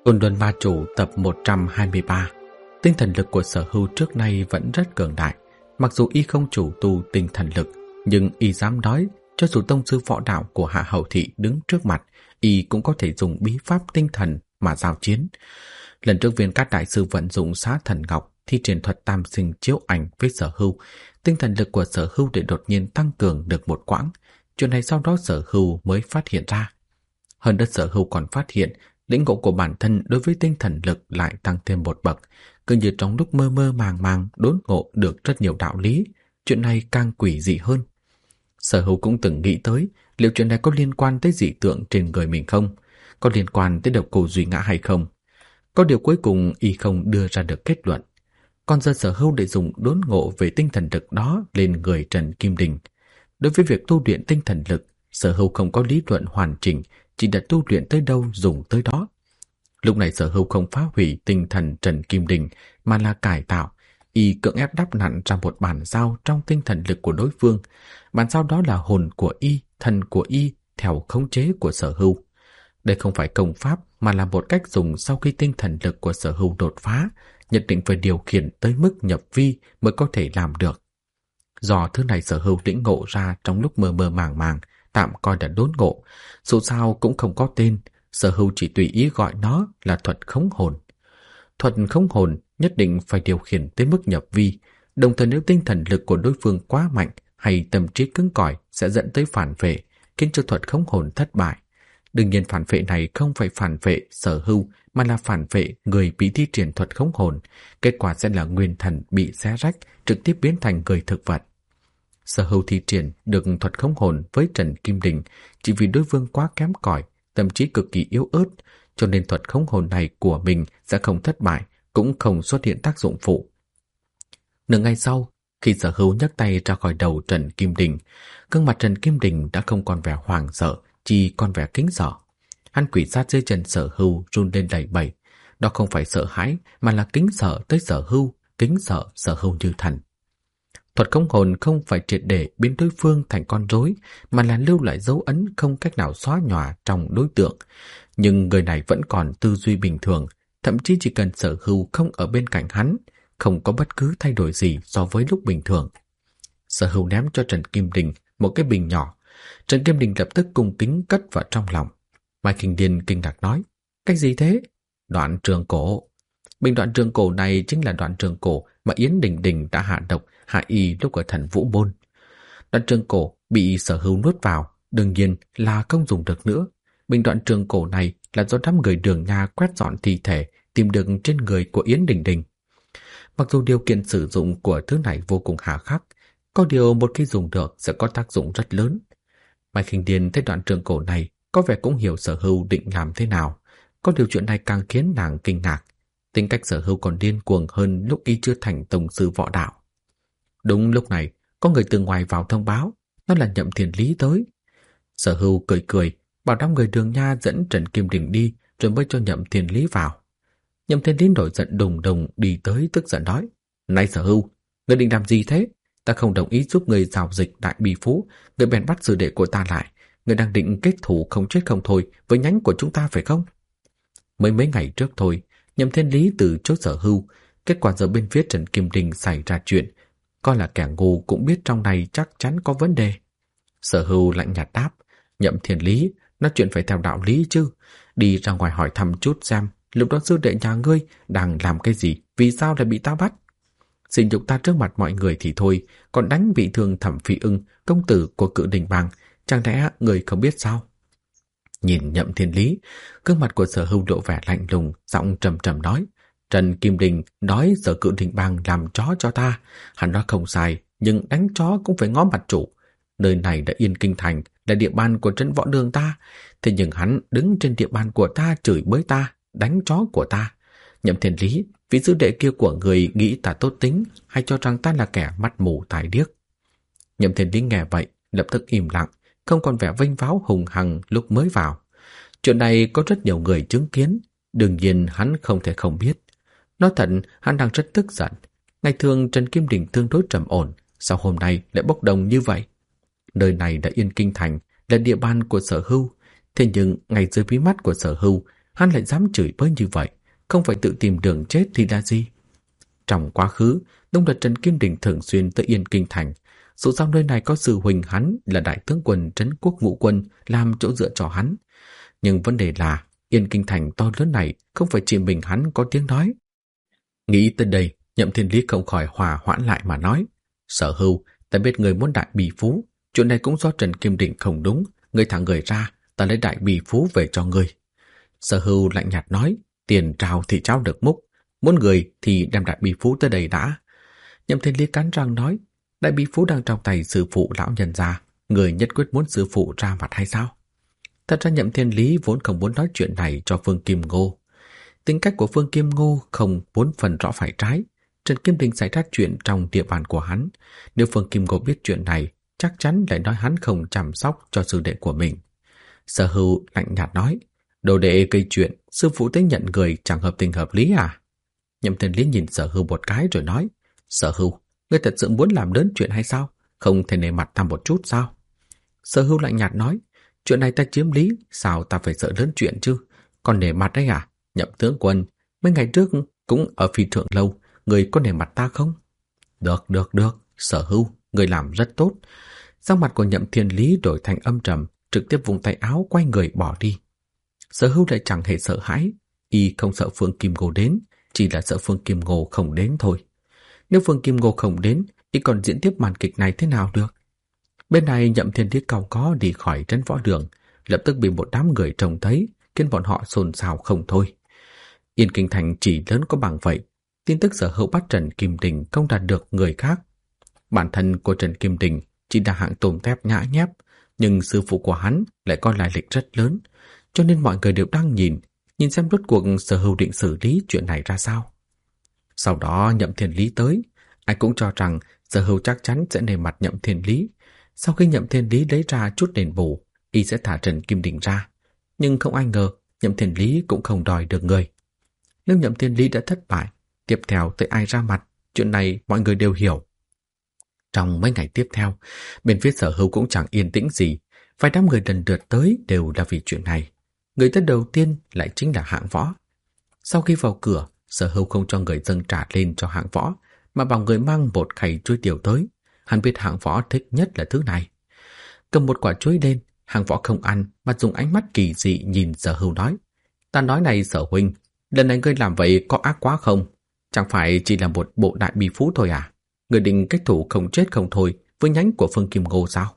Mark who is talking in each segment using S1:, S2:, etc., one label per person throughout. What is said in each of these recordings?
S1: Côn Luân Ma Chủ tập 123. Tinh thần lực của Sở Hưu trước nay vẫn rất cường đại. Mặc dù y không chủ tu tinh thần lực, nhưng y dám nói cho dù tông sư võ đạo của Hạ Hầu Thị đứng trước mặt, y cũng có thể dùng bí pháp tinh thần mà giao chiến. Lần trước Viên Cát đại sư vận dụng Xá Thần Ngọc thi triển thuật tam sinh chiếu ảnh với Sở Hưu, tinh thần lực của Sở Hưu để đột nhiên tăng cường được một quãng. Chuyện này sau đó Sở Hưu mới phát hiện ra. Hơn nữa Sở Hưu còn phát hiện lĩnh ngộ của bản thân đối với tinh thần lực lại tăng thêm một bậc, cứ như trong lúc mơ mơ màng màng đốn ngộ được rất nhiều đạo lý. Chuyện này càng quỷ dị hơn. Sở Hưu cũng từng nghĩ tới liệu chuyện này có liên quan tới dị tượng trên người mình không, có liên quan tới độc cô Duy Ngã hay không. Có điều cuối cùng y không đưa ra được kết luận. Còn giờ Sở Hưu để dùng đốn ngộ về tinh thần lực đó lên người Trần Kim Đình. Đối với việc tu luyện tinh thần lực, Sở Hưu không có lý luận hoàn chỉnh, chỉ đã tu luyện tới đâu dùng tới đó. Lúc này Sở Hưu không phá hủy tinh thần Trần Kim Đình mà là cải tạo. Y cưỡng ép đắp nặn ra một bản sao trong tinh thần lực của đối phương. Bản sao đó là hồn của y, thần của y theo khống chế của Sở Hưu. Đây không phải công pháp mà là một cách dùng sau khi tinh thần lực của Sở Hưu đột phá, nhất định phải điều khiển tới mức nhập vi mới có thể làm được. Do thứ này Sở Hưu lĩnh ngộ ra trong lúc mơ mơ màng màng, tạm coi là đốn ngộ. Dù sao cũng không có tên, Sở Hưu chỉ tùy ý gọi nó là thuật khống hồn. Thuật khống hồn nhất định phải điều khiển tới mức nhập vi, đồng thời nếu tinh thần lực của đối phương quá mạnh hay tâm trí cứng cỏi sẽ dẫn tới phản vệ, khiến cho thuật khống hồn thất bại. Đương nhiên phản vệ này không phải phản vệ Sở Hưu mà là phản vệ người bị thi triển thuật khống hồn, kết quả sẽ là nguyên thần bị xé rách, trực tiếp biến thành người thực vật. Sở Hưu thi triển được thuật khống hồn với Trần Kim Đình chỉ vì đối phương quá kém cỏi, tâm trí cực kỳ yếu ớt, cho nên thuật khống hồn này của mình sẽ không thất bại, cũng không xuất hiện tác dụng phụ. Nửa ngày sau, khi Sở Hưu nhấc tay ra khỏi đầu Trần Kim Đình, gương mặt Trần Kim Đình đã không còn vẻ hoảng sợ, chỉ còn vẻ kính sợ. Hắn quỳ sát dưới chân Sở Hưu run lên lẩy bẩy. Đó không phải sợ hãi mà là kính sợ tới Sở Hưu, kính sợ Sở Hưu như thần. Thuật khống hồn không phải triệt để biến đối phương thành con rối, mà là lưu lại dấu ấn không cách nào xóa nhòa trong đối tượng. Nhưng người này vẫn còn tư duy bình thường, thậm chí chỉ cần Sở Hưu không ở bên cạnh hắn, không có bất cứ thay đổi gì so với lúc bình thường. Sở Hưu ném cho Trần Kim Đình một cái bình nhỏ. Trần Kim Đình lập tức cung kính cất vào trong lòng. Mai Kinh Điên kinh ngạc nói: "Cách gì thế?" "Đoạn trường cổ." Bình đoạn trường cổ này chính là đoạn trường cổ mà Yến Đình Đình đã hạ độc hại y lúc ở Thần Vũ Môn. Đoạn trường cổ bị Sở Hưu nuốt vào, đương nhiên là không dùng được nữa. Bình đoạn trường cổ này là do đám người Đường Nha quét dọn thi thể tìm được trên người của Yến Đình Đình. Mặc dù điều kiện sử dụng của thứ này vô cùng hà khắc, có điều một khi dùng được sẽ có tác dụng rất lớn. Mai Khinh Điền thấy đoạn trường cổ này có vẻ cũng hiểu Sở Hưu định làm thế nào, có điều chuyện này càng khiến nàng kinh ngạc. Tính cách Sở Hưu còn điên cuồng hơn lúc y chưa thành tông sư võ đạo. Đúng lúc này, có người từ ngoài vào thông báo, nó là Nhậm Thiên Lý tới. Sở Hưu cười cười, bảo đám người Đường Nha dẫn Trần Kim Đình đi, rồi mới cho Nhậm Thiên Lý vào. Nhậm Thiên Lý nổi giận đùng đùng đi tới, tức giận nói: "Này Sở Hưu, ngươi định làm gì thế? Ta không đồng ý giúp người giao dịch Đại Bi Phú, người bèn bắt sư đệ của ta lại. Người đang định kết thù không chết không thôi với nhánh của chúng ta phải không?" Mấy ngày trước thôi, Nhậm Thiên Lý từ chối Sở Hưu, kết quả giờ bên phía Trần Kim Đình xảy ra chuyện, coi là kẻ ngu cũng biết trong này chắc chắn có vấn đề. Sở Hưu lạnh nhạt đáp: "Nhậm Thiên Lý, nói chuyện phải theo đạo lý chứ. Đi ra ngoài hỏi thăm chút xem, lúc đó sư đệ nhà ngươi đang làm cái gì, vì sao lại bị ta bắt? Xin nhục ta trước mặt mọi người thì thôi, còn đánh bị thương Thẩm Phi Ưng, công tử của Cự Đình Bang, chẳng lẽ người không biết sao?" Nhìn Nhậm Thiên Lý, gương mặt của Sở Hưu lộ vẻ lạnh lùng, giọng trầm trầm nói: "Trần Kim Đình nói Sở Cự Đình Bang làm chó cho ta, hắn nói không sai, nhưng đánh chó cũng phải ngó mặt chủ. Nơi này là Yên Kinh Thành, là địa bàn của Trấn Võ Đường ta, thế nhưng hắn đứng trên địa bàn của ta chửi bới ta, đánh chó của ta. Nhậm Thiên Lý, vị sư đệ kia của người nghĩ ta tốt tính, hay cho rằng ta là kẻ mắt mù tài điếc?" Nhậm Thiên Lý nghe vậy, lập tức im lặng, không còn vẻ vênh váo hùng hằng lúc mới vào. Chuyện này có rất nhiều người chứng kiến, đương nhiên hắn không thể không biết. Nói thật, hắn đang rất tức giận. Ngày thường Trần Kim Đình tương đối trầm ổn, sao hôm nay lại bốc đồng như vậy? Nơi này là Yên Kinh Thành, là địa bàn của Sở Hưu, thế nhưng ngay dưới mí mắt của Sở Hưu, hắn lại dám chửi bới như vậy, không phải tự tìm đường chết thì là gì? Trong quá khứ, Đông Lật Trần Kim Đình thường xuyên tới Yên Kinh Thành. Dù sao nơi này có sư huynh hắn là đại tướng quân trấn quốc ngũ quân làm chỗ dựa cho hắn. Nhưng vấn đề là Yên Kinh Thành to lớn này không phải chỉ mình hắn có tiếng nói. Nghĩ tới đây, Nhậm Thiên Lý không khỏi hòa hoãn lại mà nói: Sở Hưu, ta biết người muốn đại bì phú, chuyện này cũng do Trần Kim Đình không đúng, người thả người ra, ta lấy đại bì phú về cho người. Sở Hưu lạnh nhạt nói: Tiền trao thì trao được múc, muốn người thì đem đại bì phú tới đây đã. Nhậm Thiên Lý cắn răng nói: Đại bì phú đang trong tay sư phụ lão nhân gia, người nhất quyết muốn sư phụ ra mặt hay sao? Thật ra Nhậm Thiên Lý vốn không muốn nói chuyện này cho Phương Kim Ngô. Tính cách của Phương Kim Ngô không bốn phần rõ phải trái. Trần Kim Đình xảy ra chuyện trong địa bàn của hắn. Nếu Phương Kim Ngô biết chuyện này, chắc chắn lại nói hắn không chăm sóc cho sư đệ của mình. Sở Hưu lạnh nhạt nói: Đồ đệ gây chuyện, sư phụ tới nhận người chẳng hợp tình hợp lý à? Nhậm Thiên Lý nhìn Sở Hưu một cái rồi nói: Sở Hưu, ngươi thật sự muốn làm lớn chuyện hay sao? Không thể nể mặt ta một chút sao? Sở Hưu lạnh nhạt nói: Chuyện này ta chiếm lý, sao ta phải sợ lớn chuyện chứ? Còn nể mặt đấy à? Nhậm tướng quân, mấy ngày trước cũng ở phi thượng lâu, người có nể mặt ta không? Được, Sở Hưu, người làm rất tốt. Sắc mặt của Nhậm Thiên Lý đổi thành âm trầm, trực tiếp vùng tay áo quay người bỏ đi. Sở Hưu lại chẳng hề sợ hãi, y không sợ Phương Kim Ngô đến, chỉ là sợ Phương Kim Ngô không đến thôi. Nếu Phương Kim Ngô không đến, y còn diễn tiếp màn kịch này thế nào được? Bên này Nhậm Thiên Lý cau có đi khỏi trấn võ đường, lập tức bị một đám người trông thấy, khiến bọn họ xôn xao không thôi. Yên Kinh Thành chỉ lớn có bằng vậy, tin tức Sở Hưu bắt Trần Kim Đình không đạt được người khác. Bản thân của Trần Kim Đình chỉ là hạng tôm tép nhã nhép, nhưng sư phụ của hắn lại có lai lịch rất lớn, cho nên mọi người đều đang nhìn xem rốt cuộc Sở Hưu định xử lý chuyện này ra sao. Sau đó Nhậm Thiên Lý tới, ai cũng cho rằng Sở Hưu chắc chắn sẽ nể mặt Nhậm Thiên Lý. Sau khi Nhậm Thiên Lý lấy ra chút đền bù, y sẽ thả Trần Kim Đình ra. Nhưng không ai ngờ Nhậm Thiên Lý cũng không đòi được người. Nếu Nhậm Thiên Lý đã thất bại, tiếp theo tới ai ra mặt, chuyện này mọi người đều hiểu. Trong mấy ngày tiếp theo, bên phía Sở Hưu cũng chẳng yên tĩnh gì, vài đám người lần lượt tới đều là vì chuyện này. Người tới đầu tiên lại chính là Hạng Võ. Sau khi vào cửa, Sở Hưu không cho người dâng trà lên cho Hạng Võ, mà bảo người mang một khay chuối tiêu tới. Hắn biết Hạng Võ thích nhất là thứ này. Cầm một quả chuối lên, Hạng Võ không ăn mà dùng ánh mắt kỳ dị nhìn Sở Hưu nói: Ta nói này Sở huynh, lần này ngươi làm vậy có ác quá không? Chẳng phải chỉ là một bộ đại bì phú thôi à? Ngươi định kết thủ không chết không thôi với nhánh của Phương Kim Ngô sao?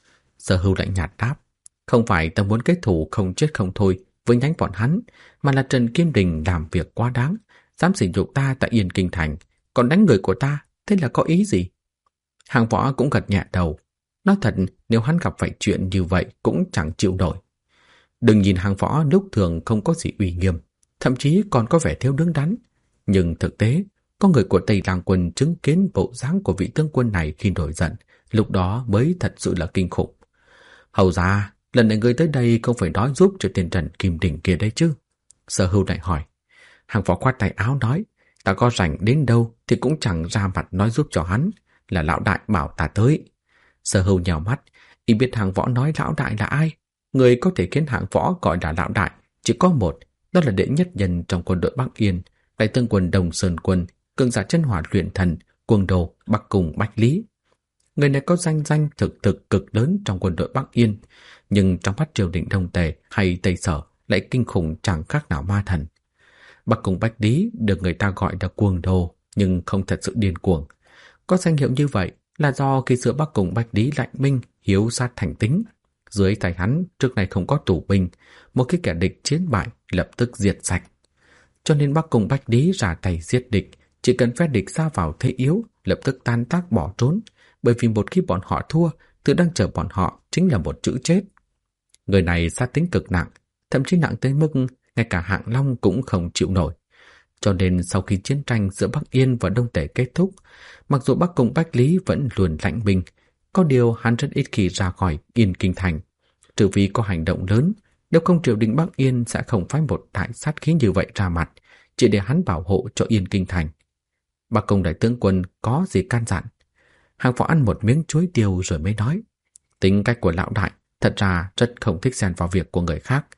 S1: Sở Hưu lạnh nhạt đáp: Không phải ta muốn kết thủ không chết không thôi với nhánh bọn hắn, mà là Trần Kim Đình làm việc quá đáng, dám sử dụng ta tại Yên Kinh Thành, còn đánh người của ta, thế là có ý gì? Hạng Võ cũng gật nhẹ đầu. Nói thật, nếu hắn gặp phải chuyện như vậy cũng chẳng chịu nổi. Đừng nhìn Hạng Võ lúc thường không có gì uy nghiêm, thậm chí còn có vẻ thiếu đứng đắn. Nhưng thực tế, có người của Tây Lang Quân chứng kiến bộ dáng của vị tướng quân này khi nổi giận, lúc đó mới thật sự là kinh khủng. Hầu ra, lần này ngươi tới đây không phải nói giúp cho tên Trần Kim Đình kia đấy chứ? Sở Hưu lại hỏi. Hạng Võ khoát tay áo nói: Ta có rảnh đến đâu thì cũng chẳng ra mặt nói giúp cho hắn, là lão đại bảo ta tới. Sở Hưu nhào mắt, y biết Hạng Võ nói lão đại là ai. Người có thể khiến Hạng Võ gọi là lão đại chỉ có một, đó là đệ nhất nhân trong quân đội Bắc Yên, đại tướng quân Đồng Sơn Quân, cường giả chân hỏa luyện thần, Cuồng Đồ, Bắc Cùng, Bách Lý. Người này có danh thực cực lớn trong quân đội Bắc Yên, nhưng trong mắt triều đình Đông Tề hay Tây Sở lại kinh khủng chẳng khác nào ma thần. Bắc Cùng Bách Lý được người ta gọi là Cuồng Đồ, nhưng không thật sự điên cuồng. Có danh hiệu như vậy là do khi xưa Bắc Cùng Bách Lý lạnh minh, hiếu sát thành tính. Dưới tay hắn trước này không có tù binh, một khi kẻ địch chiến bại lập tức diệt sạch. Cho nên Bắc Cùng Bách Lý ra tay giết địch, chỉ cần phe địch ra vào thế yếu, lập tức tan tác bỏ trốn, bởi vì một khi bọn họ thua, thứ đang chờ bọn họ chính là một chữ chết. Người này sát tính cực nặng, thậm chí nặng tới mức ngay cả Hạng Long cũng không chịu nổi. Cho nên sau khi chiến tranh giữa Bắc Yên và Đông Tề kết thúc, mặc dù Bắc Cùng Bách Lý vẫn luôn lãnh binh, có điều hắn rất ít khi ra khỏi Yên Kinh Thành. Trừ vì có hành động lớn, nếu không triều đình Bắc Yên sẽ không phái một đại sát khí như vậy ra mặt, chỉ để hắn bảo hộ cho Yên Kinh Thành. Bắc Cùng đại tướng quân có gì can dặn? Hạng Võ ăn một miếng chuối tiêu rồi mới nói: Tính cách của lão đại thật ra rất không thích xen vào việc của người khác.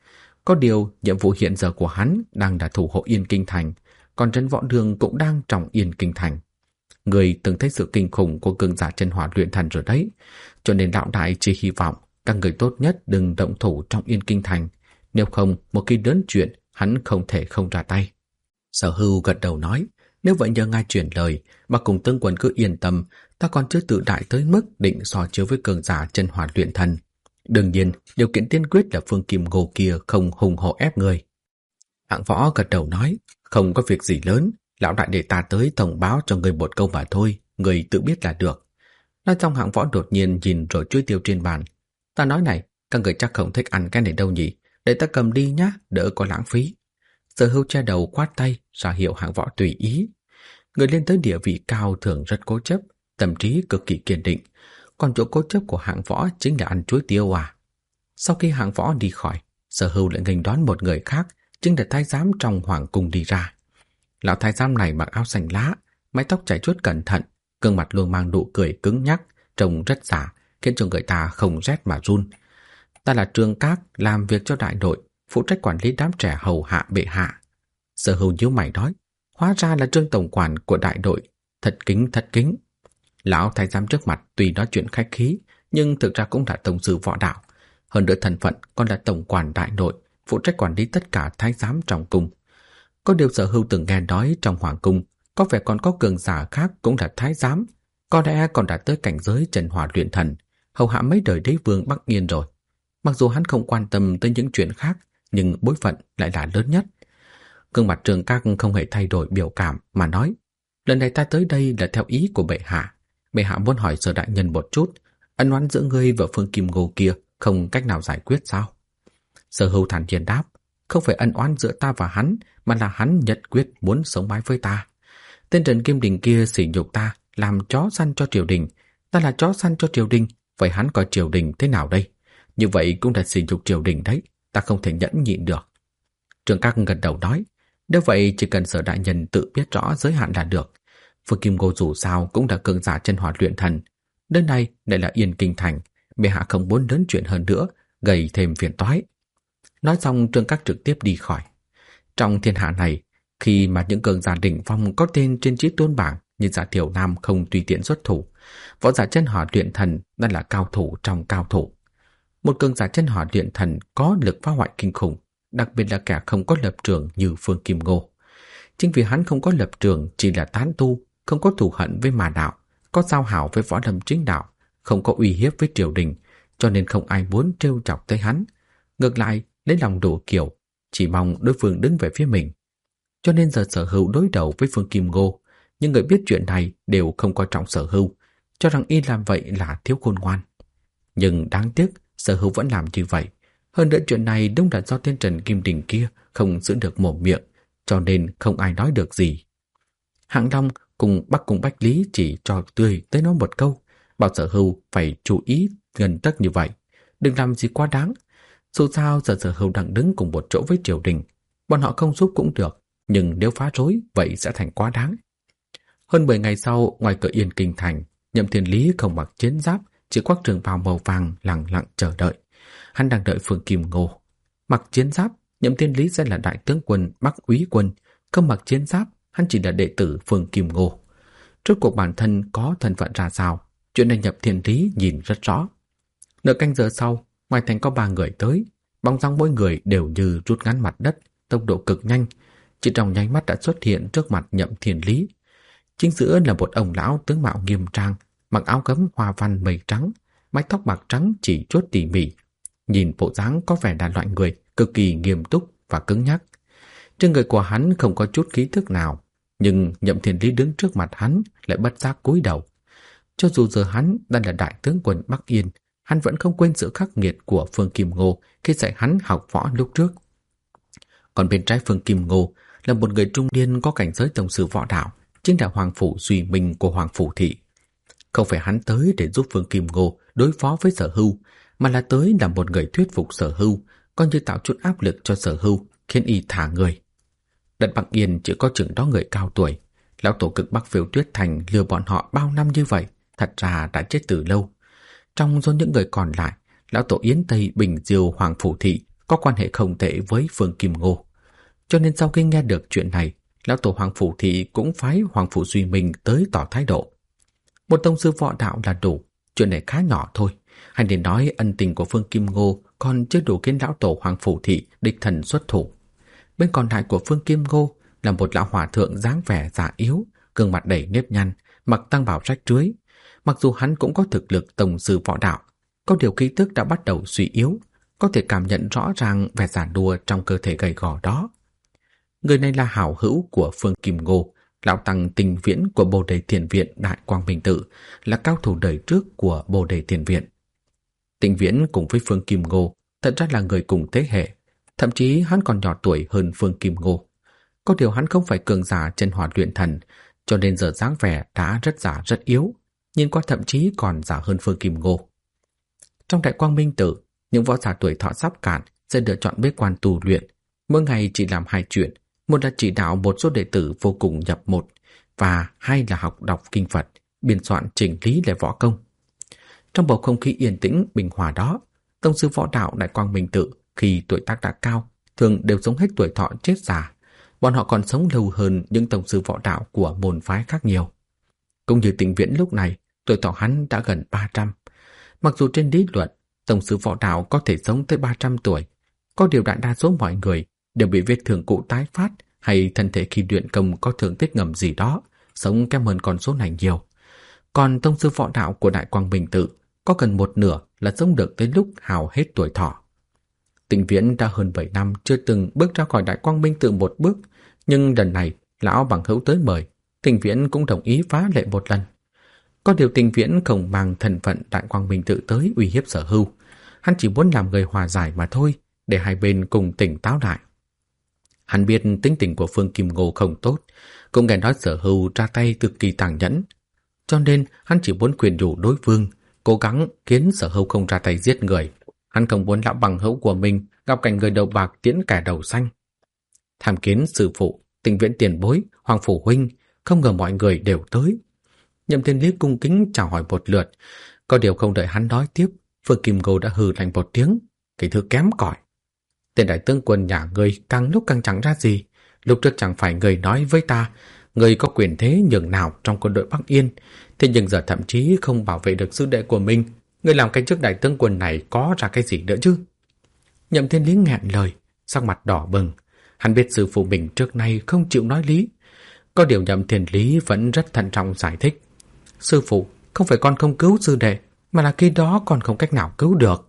S1: Có điều, nhiệm vụ hiện giờ của hắn đang là thủ hộ Yên Kinh Thành, còn Trấn Võ Đường cũng đang trọng Yên Kinh Thành. Người từng thấy sự kinh khủng của cường giả chân hỏa luyện thần rồi đấy, cho nên lão đại chỉ hy vọng các người tốt nhất đừng động thủ trong Yên Kinh Thành, nếu không một khi lớn chuyện hắn không thể không ra tay. Sở Hưu gật đầu nói, nếu vậy nhờ ngài chuyển lời, mà cùng tướng quân cứ yên tâm, ta còn chưa tự đại tới mức định so chiếu với cường giả chân hỏa luyện thần. Đương nhiên, điều kiện tiên quyết là Phương Kim Ngô kia không hùng hổ ép người. Hạng Võ gật đầu nói, không có việc gì lớn, lão đại để ta tới thông báo cho người một câu mà thôi, người tự biết là được. Nói xong Hạng Võ đột nhiên nhìn rồi chuối tiêu trên bàn. Ta nói này, các người chắc không thích ăn cái này đâu nhỉ, để ta cầm đi nhá, đỡ có lãng phí. Sở Hưu che đầu quát tay, ra hiệu Hạng Võ tùy ý. Người lên tới địa vị cao thường rất cố chấp, tâm trí cực kỳ kiên định, còn chỗ cố chấp của Hạng Võ chính là ăn chuối tiêu à. Sau khi Hạng Võ đi khỏi, Sở Hưu lại nghênh đón một người khác, chính là thái giám trong hoàng cung đi ra. Lão thái giám này mặc áo xanh lá, mái tóc chảy chuốt cẩn thận, gương mặt luôn mang nụ cười cứng nhắc, trông rất giả, khiến cho người ta không rét mà run. Ta là Trương Các, làm việc cho đại đội, phụ trách quản lý đám trẻ hầu hạ bệ hạ. Sở Hưu nhíu mày nói, hóa ra là Trương tổng quản của đại đội, thật kính. Lão thái giám trước mặt tuy nói chuyện khách khí, nhưng thực ra cũng là tổng sư võ đạo, hơn nữa thân phận còn là tổng quản đại đội, phụ trách quản lý tất cả thái giám trong cung. Có điều Sở Hưu từng nghe nói trong hoàng cung có vẻ còn có cường giả khác cũng là thái giám, có lẽ còn đã tới cảnh giới chân hỏa luyện thần, hầu hạ mấy đời đế vương Bắc Yên rồi. Mặc dù hắn không quan tâm tới những chuyện khác, nhưng bối phận lại là lớn nhất. Gương mặt Trương Các không hề thay đổi biểu cảm mà nói, lần này ta tới đây là theo ý của bệ hạ. Bệ hạ muốn hỏi Sở đại nhân một chút, ân oán giữa ngươi và Phương Kim Ngô kia không cách nào giải quyết sao? Sở Hưu thản nhiên đáp, không phải ân oán giữa ta và hắn, mà là hắn nhất quyết muốn sống mái với ta. Tên Trần Kim Đình kia sỉ nhục ta, làm chó săn cho triều đình. Ta là chó săn cho triều đình, vậy hắn coi triều đình thế nào đây? Như vậy cũng là sỉ nhục triều đình đấy, ta không thể nhẫn nhịn được. Trương Các gật đầu nói, nếu vậy chỉ cần Sở đại nhân tự biết rõ giới hạn là được. Phương Kim Ngô dù sao cũng là cường giả chân hỏa luyện thần. Đến nay lại là Yên Kinh Thành, bệ hạ không muốn lớn chuyện hơn nữa, gây thêm phiền toái. Nói xong Trương Các trực tiếp đi khỏi. Trong thiên hạ này, khi mà những cường giả đỉnh phong có tên trên chí tôn bảng như Giả Thiểu Nam không tùy tiện xuất thủ, võ giả chân hỏa luyện thần đã là cao thủ trong cao thủ. Một cường giả chân hỏa luyện thần có lực phá hoại kinh khủng, đặc biệt là kẻ không có lập trường như Phương Kim Ngô. Chính vì hắn không có lập trường, chỉ là tán tu, không có thù hận với mà đạo, có giao hảo với võ lâm chính đạo, không có uy hiếp với triều đình, cho nên không ai muốn trêu chọc tới hắn. Ngược lại, lấy lòng đổ kiểu, chỉ mong đối phương đứng về phía mình. Cho nên giờ Sở Hưu đối đầu với Phương Kim Ngô, nhưng người biết chuyện này đều không coi trọng Sở Hưu, cho rằng y làm vậy là thiếu khôn ngoan. Nhưng đáng tiếc, Sở Hưu vẫn làm như vậy. Hơn nữa chuyện này đúng là do tên Trần Kim Đình kia không giữ được mồm miệng, cho nên không ai nói được gì. Hạng Long cùng Bách Lý chỉ cho tươi tới nói một câu, bảo Sở Hưu phải chú ý gần tất như vậy, đừng làm gì quá đáng. Dù sao giờ Sở Hưu đang đứng cùng một chỗ với triều đình, bọn họ không giúp cũng được, nhưng nếu phá rối vậy sẽ thành quá đáng. Hơn 10 ngày sau, ngoài cửa Yên Kinh Thành, Nhậm Thiên Lý không mặc chiến giáp, chỉ khoác trường bào màu vàng lặng lặng chờ đợi. Hắn đang đợi Phương Kim Ngô. Mặc chiến giáp, Nhậm Thiên Lý sẽ là đại tướng quân Bắc úy quân, không mặc chiến giáp, hắn chỉ là đệ tử Phương Kim Ngô. Rốt cuộc bản thân có thân phận ra sao, chuyện này Nhậm Thiên Lý nhìn rất rõ. Nửa canh giờ sau, ngoài thành có 3 người tới, bóng dáng mỗi người đều như rút ngắn mặt đất, tốc độ cực nhanh, chỉ trong nháy mắt đã xuất hiện trước mặt Nhậm Thiên Lý. Chính giữa là một ông lão tướng mạo nghiêm trang, mặc áo gấm hoa văn mây trắng, mái tóc bạc trắng chỉ chuốt tỉ mỉ. Nhìn bộ dáng có vẻ là loại người cực kỳ nghiêm túc và cứng nhắc. Trên người của hắn không có chút khí thức nào, nhưng Nhậm Thiên Lý đứng trước mặt hắn lại bất giác cúi đầu. Cho dù giờ hắn đang là đại tướng quân Bắc Yên, hắn vẫn không quên sự khắc nghiệt của Phương Kim Ngô khi dạy hắn học võ lúc trước. Còn bên trái Phương Kim Ngô là một người trung niên có cảnh giới tổng sư võ đạo, chính là Hoàng Phủ Duy Minh của Hoàng Phủ Thị. Không phải hắn tới để giúp Phương Kim Ngô đối phó với Sở Hưu, mà là tới làm một người thuyết phục Sở Hưu, coi như tạo chút áp lực cho Sở Hưu, khiến y thả người. Đất Bắc Yên chỉ có chừng đó người cao tuổi. Lão tổ cực Bắc Phiêu Tuyết Thành lừa bọn họ bao năm như vậy, thật ra đã chết từ lâu. Trong số những người còn lại, lão tổ Yến Tây Bình Diêu Hoàng Phủ Thị có quan hệ không tệ với Phương Kim Ngô. Cho nên sau khi nghe được chuyện này, lão tổ Hoàng Phủ Thị cũng phái Hoàng Phủ Duy Minh tới tỏ thái độ. Một tông sư võ đạo là đủ, chuyện này khá nhỏ thôi. Hay nên nói ân tình của Phương Kim Ngô còn chưa đủ khiến lão tổ Hoàng Phủ Thị đích thần xuất thủ. Bên còn lại của Phương Kim Ngô là một lão hòa thượng dáng vẻ già yếu, gương mặt đầy nếp nhăn, mặc tăng bào rách rưới. Mặc dù hắn cũng có thực lực tông sư võ đạo, có điều khí tức đã bắt đầu suy yếu, có thể cảm nhận rõ ràng vẻ già nua trong cơ thể gầy gò đó. Người này là hảo hữu của Phương Kim Ngô, lão tăng Tình Viễn của Bồ Đề Thiền Viện Đại Quang Minh Tự, là cao thủ đời trước của Bồ Đề Thiền Viện. Tình Viễn cùng với Phương Kim Ngô thật ra là người cùng thế hệ, thậm chí hắn còn nhỏ tuổi hơn Phương Kim Ngô. Có điều hắn không phải cường giả chân hỏa luyện thần, cho nên giờ dáng vẻ đã rất già rất yếu, nhìn qua thậm chí còn già hơn Phương Kim Ngô. Trong Đại Quang Minh Tự, những võ giả tuổi thọ sắp cạn sẽ lựa chọn bế quan tu luyện, mỗi ngày chỉ làm hai chuyện, một là chỉ đạo một số đệ tử vô cùng nhập môn, và hai là học đọc kinh Phật, biên soạn chỉnh lý lại võ công. Trong bầu không khí yên tĩnh bình hòa đó, tông sư võ đạo Đại Quang Minh Tự khi tuổi tác đã cao thường đều sống hết tuổi thọ chết già. Bọn họ còn sống lâu hơn những tông sư võ đạo của môn phái khác nhiều. Cũng như Tình Viễn lúc này, tuổi thọ hắn đã gần 300. Mặc dù trên lý luận, tông sư võ đạo có thể sống tới 300 tuổi, có điều đại đa số mọi người đều bị vết thương cũ tái phát hay thân thể khi luyện công có thương tích ngầm gì đó, sống kém hơn con số này nhiều. Còn tông sư võ đạo của Đại Quang Minh Tự có gần một nửa là sống được tới lúc hao hết tuổi thọ. Tình Viễn đã hơn 7 năm chưa từng bước ra khỏi Đại Quang Minh Tự một bước, nhưng lần này lão bằng hữu tới mời, Tình Viễn cũng đồng ý phá lệ một lần. Có điều Tình Viễn không mang thân phận Đại Quang Minh Tự tới uy hiếp Sở Hưu, hắn chỉ muốn làm người hòa giải mà thôi, để hai bên cùng tỉnh táo lại. Hắn biết tính tình của Phương Kim Ngô không tốt, cũng nghe nói Sở Hưu ra tay cực kỳ tàn nhẫn, cho nên hắn chỉ muốn khuyên nhủ đối phương, cố gắng khiến Sở Hưu không ra tay giết người. Hắn không muốn lão bằng hữu của mình gặp cảnh người đầu bạc tiễn kẻ đầu xanh. Tham kiến sư phụ, Tình Viễn tiền bối, Hoàng phủ huynh, không ngờ mọi người đều tới. Nhậm Thiên Lý cung kính chào hỏi một lượt, có điều không đợi hắn nói tiếp, Phương Kim Ngô đã hừ lạnh một tiếng, cái thứ kém cỏi. Tên đại tướng quân nhà ngươi càng lúc càng chẳng ra gì. Lúc trước chẳng phải người nói với ta, người có quyền thế nhường nào trong quân đội Bắc Yên, thế nhưng giờ thậm chí không bảo vệ được sư đệ của mình. Người làm cái chức đại tướng quân này có ra cái gì nữa chứ? Nhậm Thiên Lý nghẹn lời, sắc mặt đỏ bừng. Hắn biết sư phụ mình trước nay không chịu nói lý. Có điều Nhậm Thiên Lý vẫn rất thận trọng giải thích. Sư phụ, không phải con không cứu sư đệ, mà là khi đó con không cách nào cứu được.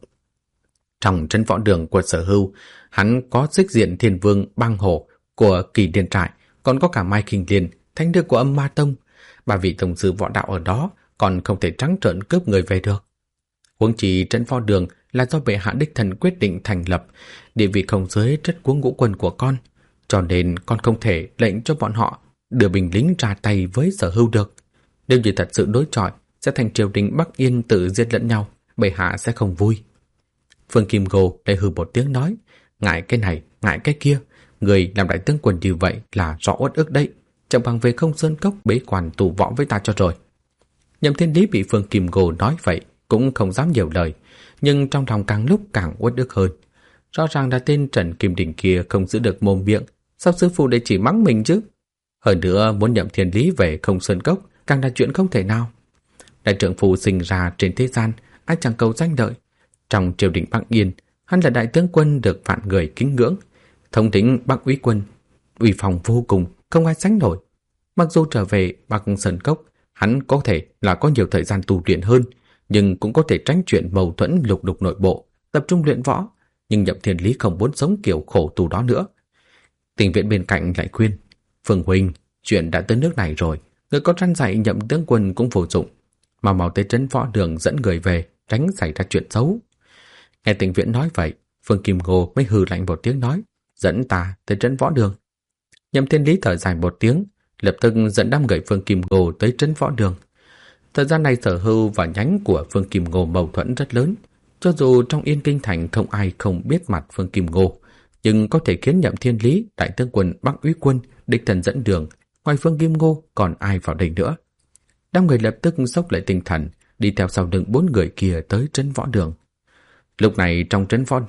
S1: Trong trấn võ đường của Sở Hưu, hắn có xích diện Thiên Vương Bang Hổ của Kỳ Điền Trại, còn có cả Mai Kinh Liên, thánh nữ của Âm Ma Tông. Ba vị tổng sư võ đạo ở đó còn không thể trắng trợn cướp người về được. Huống chi trấn võ đường là do bệ hạ đích thần quyết định thành lập, địa vị không dưới rất cuống ngũ quân của con, cho nên con không thể lệnh cho bọn họ đưa binh lính ra tay với Sở Hưu được. Nếu như thật sự đối chọi, sẽ thành triều đình Bắc Yên tự giết lẫn nhau, bệ hạ sẽ không vui. Phương Kim Ngô lại hừ một tiếng nói, ngại cái này, ngại cái kia, người làm đại tướng quân như vậy là rõ uất ức đấy, chẳng bằng về Không Sơn Cốc bế quan tù võ với ta cho rồi. Nhậm Thiên Lý bị Phương Kim Ngô nói vậy cũng không dám nhiều lời, nhưng trong lòng càng lúc càng uất ức hơn. Rõ ràng là tên Trần Kim Đình kia không giữ được mồm miệng, sao sư phụ để chỉ mắng mình chứ? Hơn nữa muốn Nhậm Thiên Lý về Không Sơn Cốc càng là chuyện không thể nào. Đại trưởng phu sinh ra trên thế gian, ai chẳng cầu danh lợi. Trong triều đình Bắc Yên, hắn là đại tướng quân được vạn người kính ngưỡng, thống lĩnh Bắc Úy quân, uy phong vô cùng, không ai sánh nổi. Mặc dù trở về Bắc Sơn Cốc, hắn có thể là có nhiều thời gian tu luyện hơn, nhưng cũng có thể tránh chuyện mâu thuẫn lục đục nội bộ, tập trung luyện võ. Nhưng Nhậm Thiên Lý không muốn sống kiểu khổ tù đó nữa. Tình Viễn bên cạnh lại khuyên, Phương huynh, chuyện đã tới nước này rồi, người có răn dạy Nhậm tướng quân cũng vô dụng, mà mau tới trấn võ đường dẫn người về, tránh xảy ra chuyện xấu. Nghe Tình Viễn nói vậy, Phương Kim Ngô mới hừ lạnh một tiếng nói, dẫn ta tới trấn võ đường. Nhậm Thiên Lý thở dài một tiếng, lập tức dẫn đám người Phương Kim Ngô tới trấn võ đường. Thời gian này Sở Hưu và nhánh của Phương Kim Ngô mâu thuẫn rất lớn. Cho dù trong Yên Kinh Thành không ai không biết mặt Phương Kim Ngô, nhưng có thể khiến Nhậm Thiên Lý, đại tướng quân Bắc Úy quân, đích thần dẫn đường, ngoài Phương Kim Ngô còn ai vào đây nữa. Đám người lập tức xốc lại tinh thần, đi theo sau lưng 4 người kia tới trấn võ đường. Lúc này trong trấn võ đường,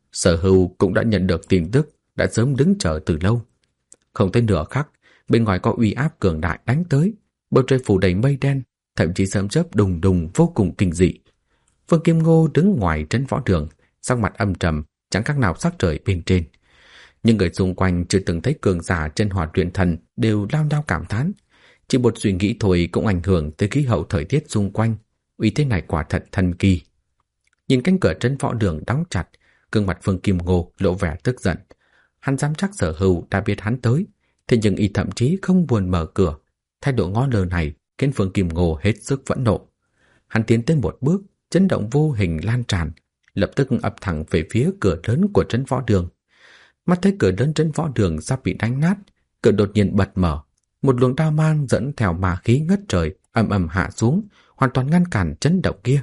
S1: Sở Hưu cũng đã nhận được tin tức, đã sớm đứng chờ từ lâu. Không tới nửa khắc, bên ngoài có uy áp cường đại đánh tới, bầu trời phủ đầy mây đen, thậm chí sấm chớp đùng đùng vô cùng kinh dị. Phương Kim Ngô đứng ngoài trấn võ đường, sắc mặt âm trầm, chẳng khác nào sắc trời bên trên. Nhưng người xung quanh chưa từng thấy cường giả chân hỏa luyện thần đều lao đao cảm thán. Chỉ một suy nghĩ thôi cũng ảnh hưởng tới khí hậu thời tiết xung quanh. Uy thế này quả thật thần kỳ. Nhìn cánh cửa trấn võ đường đóng chặt, gương mặt Phương Kim Ngô lộ vẻ tức giận. Hắn dám chắc Sở Hưu đã biết hắn tới, thế nhưng y thậm chí không buồn mở cửa. Thái độ ngó lơ này khiến Phương Kim Ngô hết sức phẫn nộ. Hắn tiến tới một bước, chấn động vô hình lan tràn, lập tức ập thẳng về phía cửa lớn của trấn võ đường. Mắt thấy cửa lớn trấn võ đường sắp bị đánh nát, cửa đột nhiên bật mở, một luồng đao mang dẫn theo ma khí ngất trời ầm ầm hạ xuống, hoàn toàn ngăn cản chấn động kia.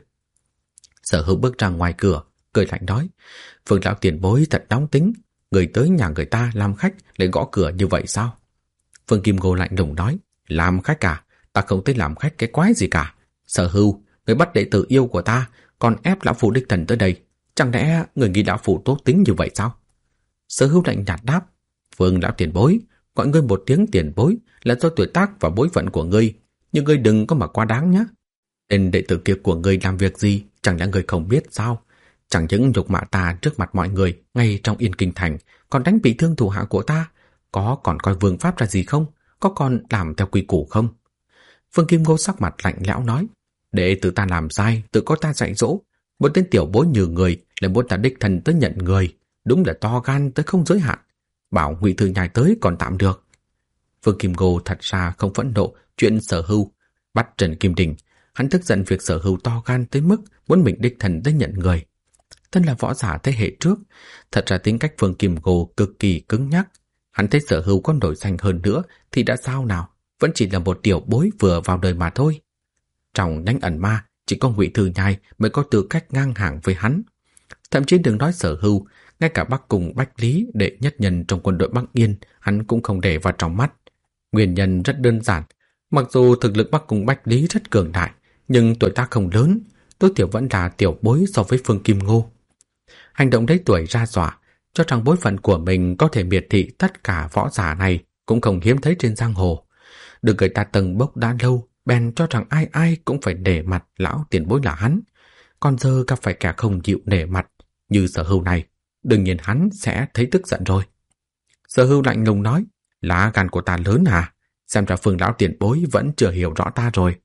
S1: Sở Hưu bước ra ngoài cửa, cười lạnh nói: Phương lão tiền bối thật nóng tính, người tới nhà người ta làm khách lại gõ cửa như vậy sao? Phương Kim Ngô lạnh lùng nói: Làm khách à? Ta không tới làm khách cái quái gì cả. Sở Hưu, người bắt đệ tử yêu của ta, còn ép lão phụ đích thần tới đây, chẳng lẽ người nghĩ lão phụ tốt tính như vậy sao? Sở Hưu lạnh nhạt đáp: Phương lão tiền bối, gọi ngươi một tiếng tiền bối là do tuổi tác và bối phận của ngươi, nhưng ngươi đừng có mà quá đáng nhé. Tên đệ tử kia của ngươi làm việc gì, chẳng lẽ ngươi không biết sao? Chẳng những nhục mạ ta trước mặt mọi người ngay trong Yên Kinh thành, còn đánh bị thương thủ hạ của ta, có còn coi vương pháp ra gì không? Có còn làm theo quy củ không? Phương Kim Ngô sắc mặt lạnh lẽo nói: Đệ tử ta làm sai, tự có ta dạy dỗ. Một tên tiểu bối như người lại muốn ta đích thân tới nhận người, đúng là to gan tới không giới hạn. Bảo Ngụy Thư Nhai tới còn tạm được. Phương Kim Ngô thật ra không phẫn nộ chuyện Sở Hưu bắt Trần Kim Đình. Hắn tức giận việc Sở Hưu to gan tới mức muốn mình đích thân tới nhận người. Thân là võ giả thế hệ trước, thật ra tính cách Phương Kim Ngô cực kỳ cứng nhắc. Hắn thấy Sở Hưu có nổi danh hơn nữa thì đã sao nào, vẫn chỉ là một tiểu bối vừa vào đời mà thôi. Trong đánh ẩn ma, chỉ có Ngụy Thư Nhai mới có tư cách ngang hàng với hắn. Thậm chí đừng nói Sở Hưu, ngay cả Bắc Cung Bách Lý, đệ nhất nhân trong quân đội Bắc Yên, hắn cũng không để vào trong mắt. Nguyên nhân rất đơn giản, mặc dù thực lực Bắc Cung Bách Lý rất cường đại, nhưng tuổi tác không lớn, tối thiểu vẫn là tiểu bối so với Phương Kim Ngô. Hành động lấy tuổi ra dọa, cho rằng bối phận của mình có thể miệt thị tất cả võ giả này cũng không hiếm thấy trên giang hồ. Được người ta tầng bốc đã lâu, bèn cho rằng ai ai cũng phải nể mặt lão tiền bối là hắn. Còn giờ gặp phải kẻ không chịu nể mặt như Sở Hưu này, đương nhiên hắn sẽ thấy tức giận rồi. Sở Hưu lạnh lùng nói: Lá gan của ta lớn à? Xem ra Phương lão tiền bối vẫn chưa hiểu rõ ta rồi.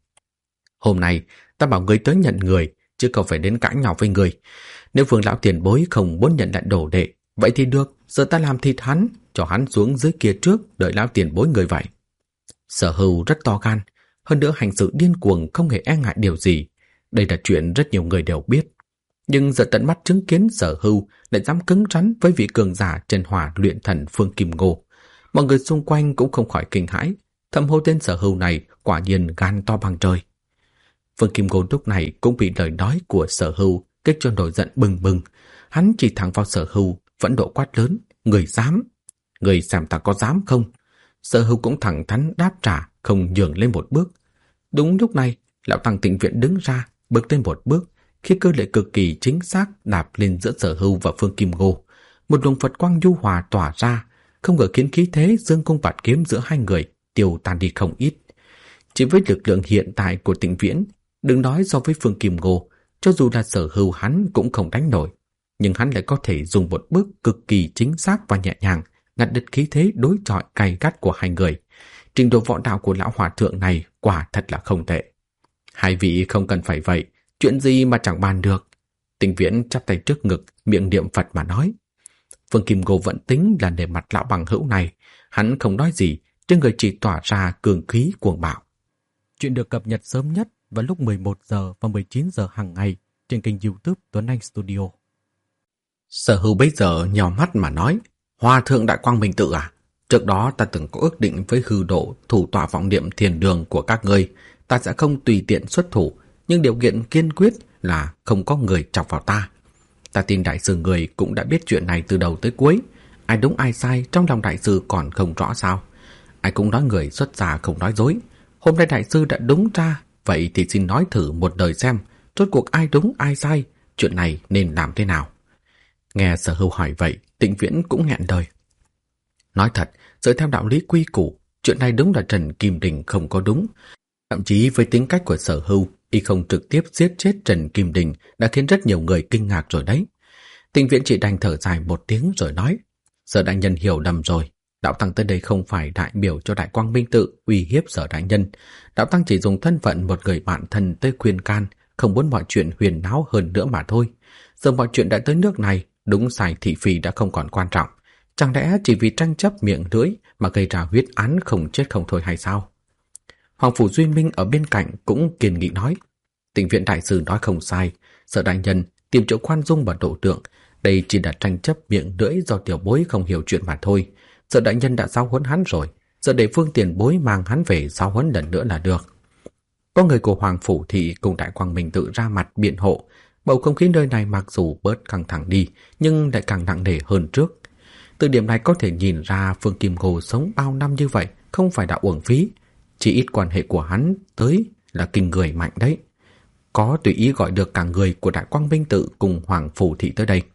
S1: Hôm nay ta bảo ngươi tới nhận người, chứ không phải đến cãi nhau với người. Nếu Phương lão tiền bối không muốn nhận lại đồ đệ, vậy thì được, giờ ta làm thịt hắn, cho hắn xuống dưới kia trước, đợi lão tiền bối người vậy. Sở Hưu rất to gan, hơn nữa hành sự điên cuồng không hề e ngại điều gì. Đây là chuyện rất nhiều người đều biết. Nhưng giờ tận mắt chứng kiến Sở Hưu lại dám cứng rắn với vị cường giả chân hỏa luyện thần Phương Kim Ngô. Mọi người xung quanh cũng không khỏi kinh hãi, thầm hô tên Sở Hưu này quả nhiên gan to bằng trời. Phương Kim Ngô lúc này cũng bị lời nói của Sở Hưu kích cho nổi giận bừng bừng. Hắn chỉ thẳng vào Sở Hưu, phẫn nộ quát lớn: Người dám? Người xem ta có dám không? Sở Hưu cũng thẳng thắn đáp trả, không nhường lên một bước. Đúng lúc này, lão tăng Tịnh Viện đứng ra, bước lên một bước, khi cơ lệ cực kỳ chính xác đạp lên giữa Sở Hưu và Phương Kim Ngô. Một luồng Phật quang nhu hòa tỏa ra, không ngờ khiến khí thế dương cung bạt kiếm giữa hai người tiêu tan đi không ít. Chỉ với lực lượng hiện tại của Tịnh Viễn, đừng nói so với Phương Kim Ngô, cho dù là Sở Hưu hắn cũng không đánh nổi, nhưng hắn lại có thể dùng một bước cực kỳ chính xác và nhẹ nhàng ngắt đứt khí thế đối chọi gay gắt của hai người. Trình độ võ đạo của lão hòa thượng này quả thật là không tệ. Hai vị không cần phải vậy, chuyện gì mà chẳng bàn được. Tịnh Viễn chắp tay trước ngực, miệng niệm Phật mà nói. Phương Kim Ngô vẫn tính là để mặt lão bằng hữu này, hắn không nói gì, trên người chỉ tỏa ra cường khí cuồng bạo. Chuyện được cập nhật sớm nhất vào lúc 11 giờ và 19 giờ hàng ngày trên kênh YouTube Tuấn Anh Studio. Sở Hưu bây giờ nhào mắt mà nói: Hòa thượng Đại Quang Minh Tự à? Trước đó ta từng có ước định với Hư Độ, thủ tọa vọng niệm thiền đường của các ngươi, ta sẽ không tùy tiện xuất thủ, nhưng điều kiện kiên quyết là không có người chọc vào ta. Ta tin đại sư người cũng đã biết chuyện này từ đầu tới cuối. Ai đúng ai sai trong lòng đại sư còn không rõ sao? Ai cũng nói người xuất gia không nói dối. Hôm nay đại sư đã đúng ra, vậy thì xin nói thử một đời xem, rốt cuộc ai đúng ai sai, chuyện này nên làm thế nào? Nghe Sở Hưu hỏi vậy, Tịnh Viễn cũng nghẹn lời. Nói thật, dựa theo đạo lý quy củ, chuyện này đúng là Trần Kim Đình không có đúng. Thậm chí với tính cách của Sở Hưu, y không trực tiếp giết chết Trần Kim Đình đã khiến rất nhiều người kinh ngạc rồi đấy. Tịnh Viễn chỉ đành thở dài một tiếng rồi nói, Sở đại nhân hiểu lầm rồi. Đạo Tăng tới đây không phải đại biểu cho Đại Quang Minh Tự uy hiếp Sở đại nhân. Đạo Tăng chỉ dùng thân phận một người bạn thân tới khuyên can, không muốn mọi chuyện huyền náo hơn nữa mà thôi. Giờ mọi chuyện đã tới nước này, đúng sai thị phi đã không còn quan trọng. Chẳng lẽ chỉ vì tranh chấp miệng lưỡi mà gây ra huyết án không chết không thôi hay sao? Hoàng Phủ Duy Minh ở bên cạnh cũng kiên nghị nói, Tịnh Viện đại sư nói không sai, Sở đại nhân tìm chỗ khoan dung và độ lượng, đây chỉ là tranh chấp miệng lưỡi do tiểu bối không hiểu chuyện mà thôi. Sở đại nhân đã giáo huấn hắn rồi, giờ để Phương tiền bối mang hắn về giáo huấn lần nữa là được. Có người của Hoàng Phủ Thị cùng Đại Quang Minh Tự ra mặt biện hộ, bầu không khí nơi này mặc dù bớt căng thẳng đi nhưng lại càng nặng nề hơn trước. Từ điểm này có thể nhìn ra Phương Kim Ngô sống bao năm như vậy không phải đã uổng phí, chỉ ít quan hệ của hắn tới là kinh người mạnh đấy. Có tùy ý gọi được cả người của Đại Quang Minh Tự cùng Hoàng Phủ Thị tới đây.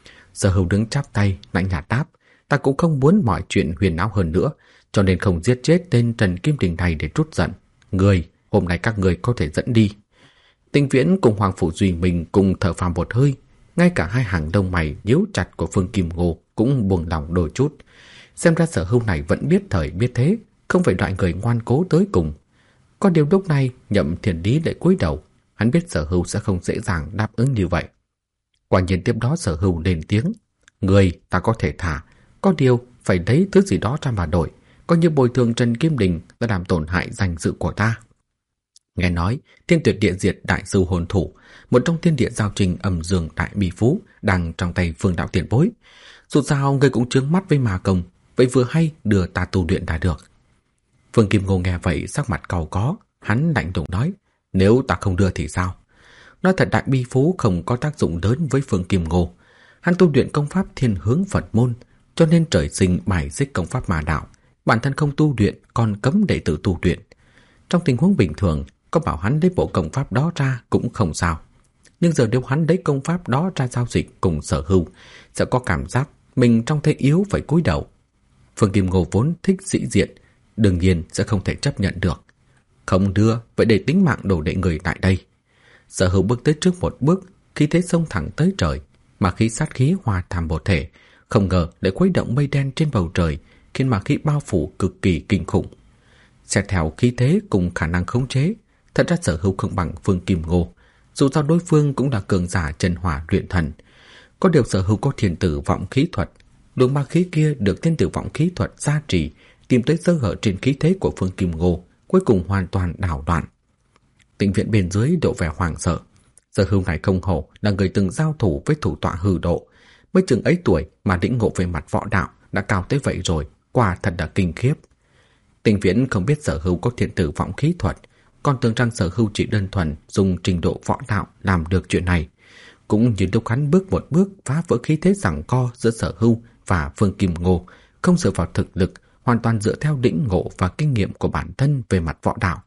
S1: Sở Hưu đứng chắp tay, lạnh nhạt đáp, ta cũng không muốn mọi chuyện huyền áo hơn nữa, cho nên không giết chết tên Trần Kim Đình này để trút giận. Người, hôm nay các người có thể dẫn đi. Tịnh Viễn cùng Hoàng Phủ Duy Minh cùng thở phào một hơi, ngay cả hai hàng lông mày nhíu chặt của Phương Kim Ngô cũng buông lòng đôi chút. Xem ra Sở Hưu này vẫn biết thời biết thế, không phải loại người ngoan cố tới cùng. Có điều lúc này Nhậm Thiền Lý lại cúi đầu, hắn biết Sở Hưu sẽ không dễ dàng đáp ứng như vậy. Quả nhiên tiếp đó Sở Hưu lên tiếng, người ta có thể thả, có điều phải lấy thứ gì đó ra mà đổi, coi như bồi thường Trần Kim Đình đã làm tổn hại danh dự của ta. Nghe nói Thiên Tuyệt Địa Diệt đại sư hồn thủ, một trong thiên địa giao trình âm dương đại bi phú đang trong tay Phương đạo tiền bối. Dù sao người cũng trướng mắt với ma công, vậy vừa hay đưa ta tu luyện đã được. Phương Kim Ngô nghe vậy sắc mặt cau có, hắn lạnh lùng nói, nếu ta không đưa thì sao? Nói thật đại bi phú không có tác dụng lớn với Phương Kim Ngô. Hắn tu luyện công pháp thiên hướng Phật môn, cho nên trời sinh bài xích công pháp ma đạo, bản thân không tu luyện còn cấm đệ tử tu luyện. Trong tình huống bình thường, có bảo hắn lấy bộ công pháp đó ra cũng không sao. Nhưng giờ nếu hắn lấy công pháp đó ra giao dịch cùng Sở Hưu, sẽ có cảm giác mình trong thế yếu phải cúi đầu. Phương Kim Ngô vốn thích sĩ diện, đương nhiên sẽ không thể chấp nhận được. Không đưa, vậy để tính mạng đổ đệ người tại đây. Sở Hưu bước tới trước một bước, khí thế xông thẳng tới trời, mà khí sát khí hòa thành một thể, không ngờ lại khuấy động mây đen trên bầu trời, khiến mà khí bao phủ cực kỳ kinh khủng. Xét theo khí thế cùng khả năng khống chế, thật ra Sở Hưu không bằng Phương Kim Ngô, dù sao đối phương cũng là cường giả chân hỏa luyện thần. Có điều Sở Hưu có thiên tử vọng khí thuật, luồng ma khí kia được thiên tử vọng khí thuật gia trì, tìm tới sơ hở trên khí thế của Phương Kim Ngô, cuối cùng hoàn toàn đảo loạn. Tịnh Viện bên dưới độ vẻ hoảng sợ. Sở Hưu này không hổ là người từng giao thủ với thủ tọa hư độ, mới chừng ấy tuổi mà lĩnh ngộ về mặt võ đạo đã cao tới vậy rồi, quả thật là kinh khiếp. Tịnh Viễn không biết Sở Hưu có thiên tử vọng khí thuật, còn tưởng rằng Sở Hưu chỉ đơn thuần dùng trình độ võ đạo làm được chuyện này. Cũng như lúc hắn bước một bước phá vỡ khí thế giằng co giữa Sở Hưu và Phương Kim Ngô, không dựa vào thực lực, hoàn toàn dựa theo lĩnh ngộ và kinh nghiệm của bản thân về mặt võ đạo.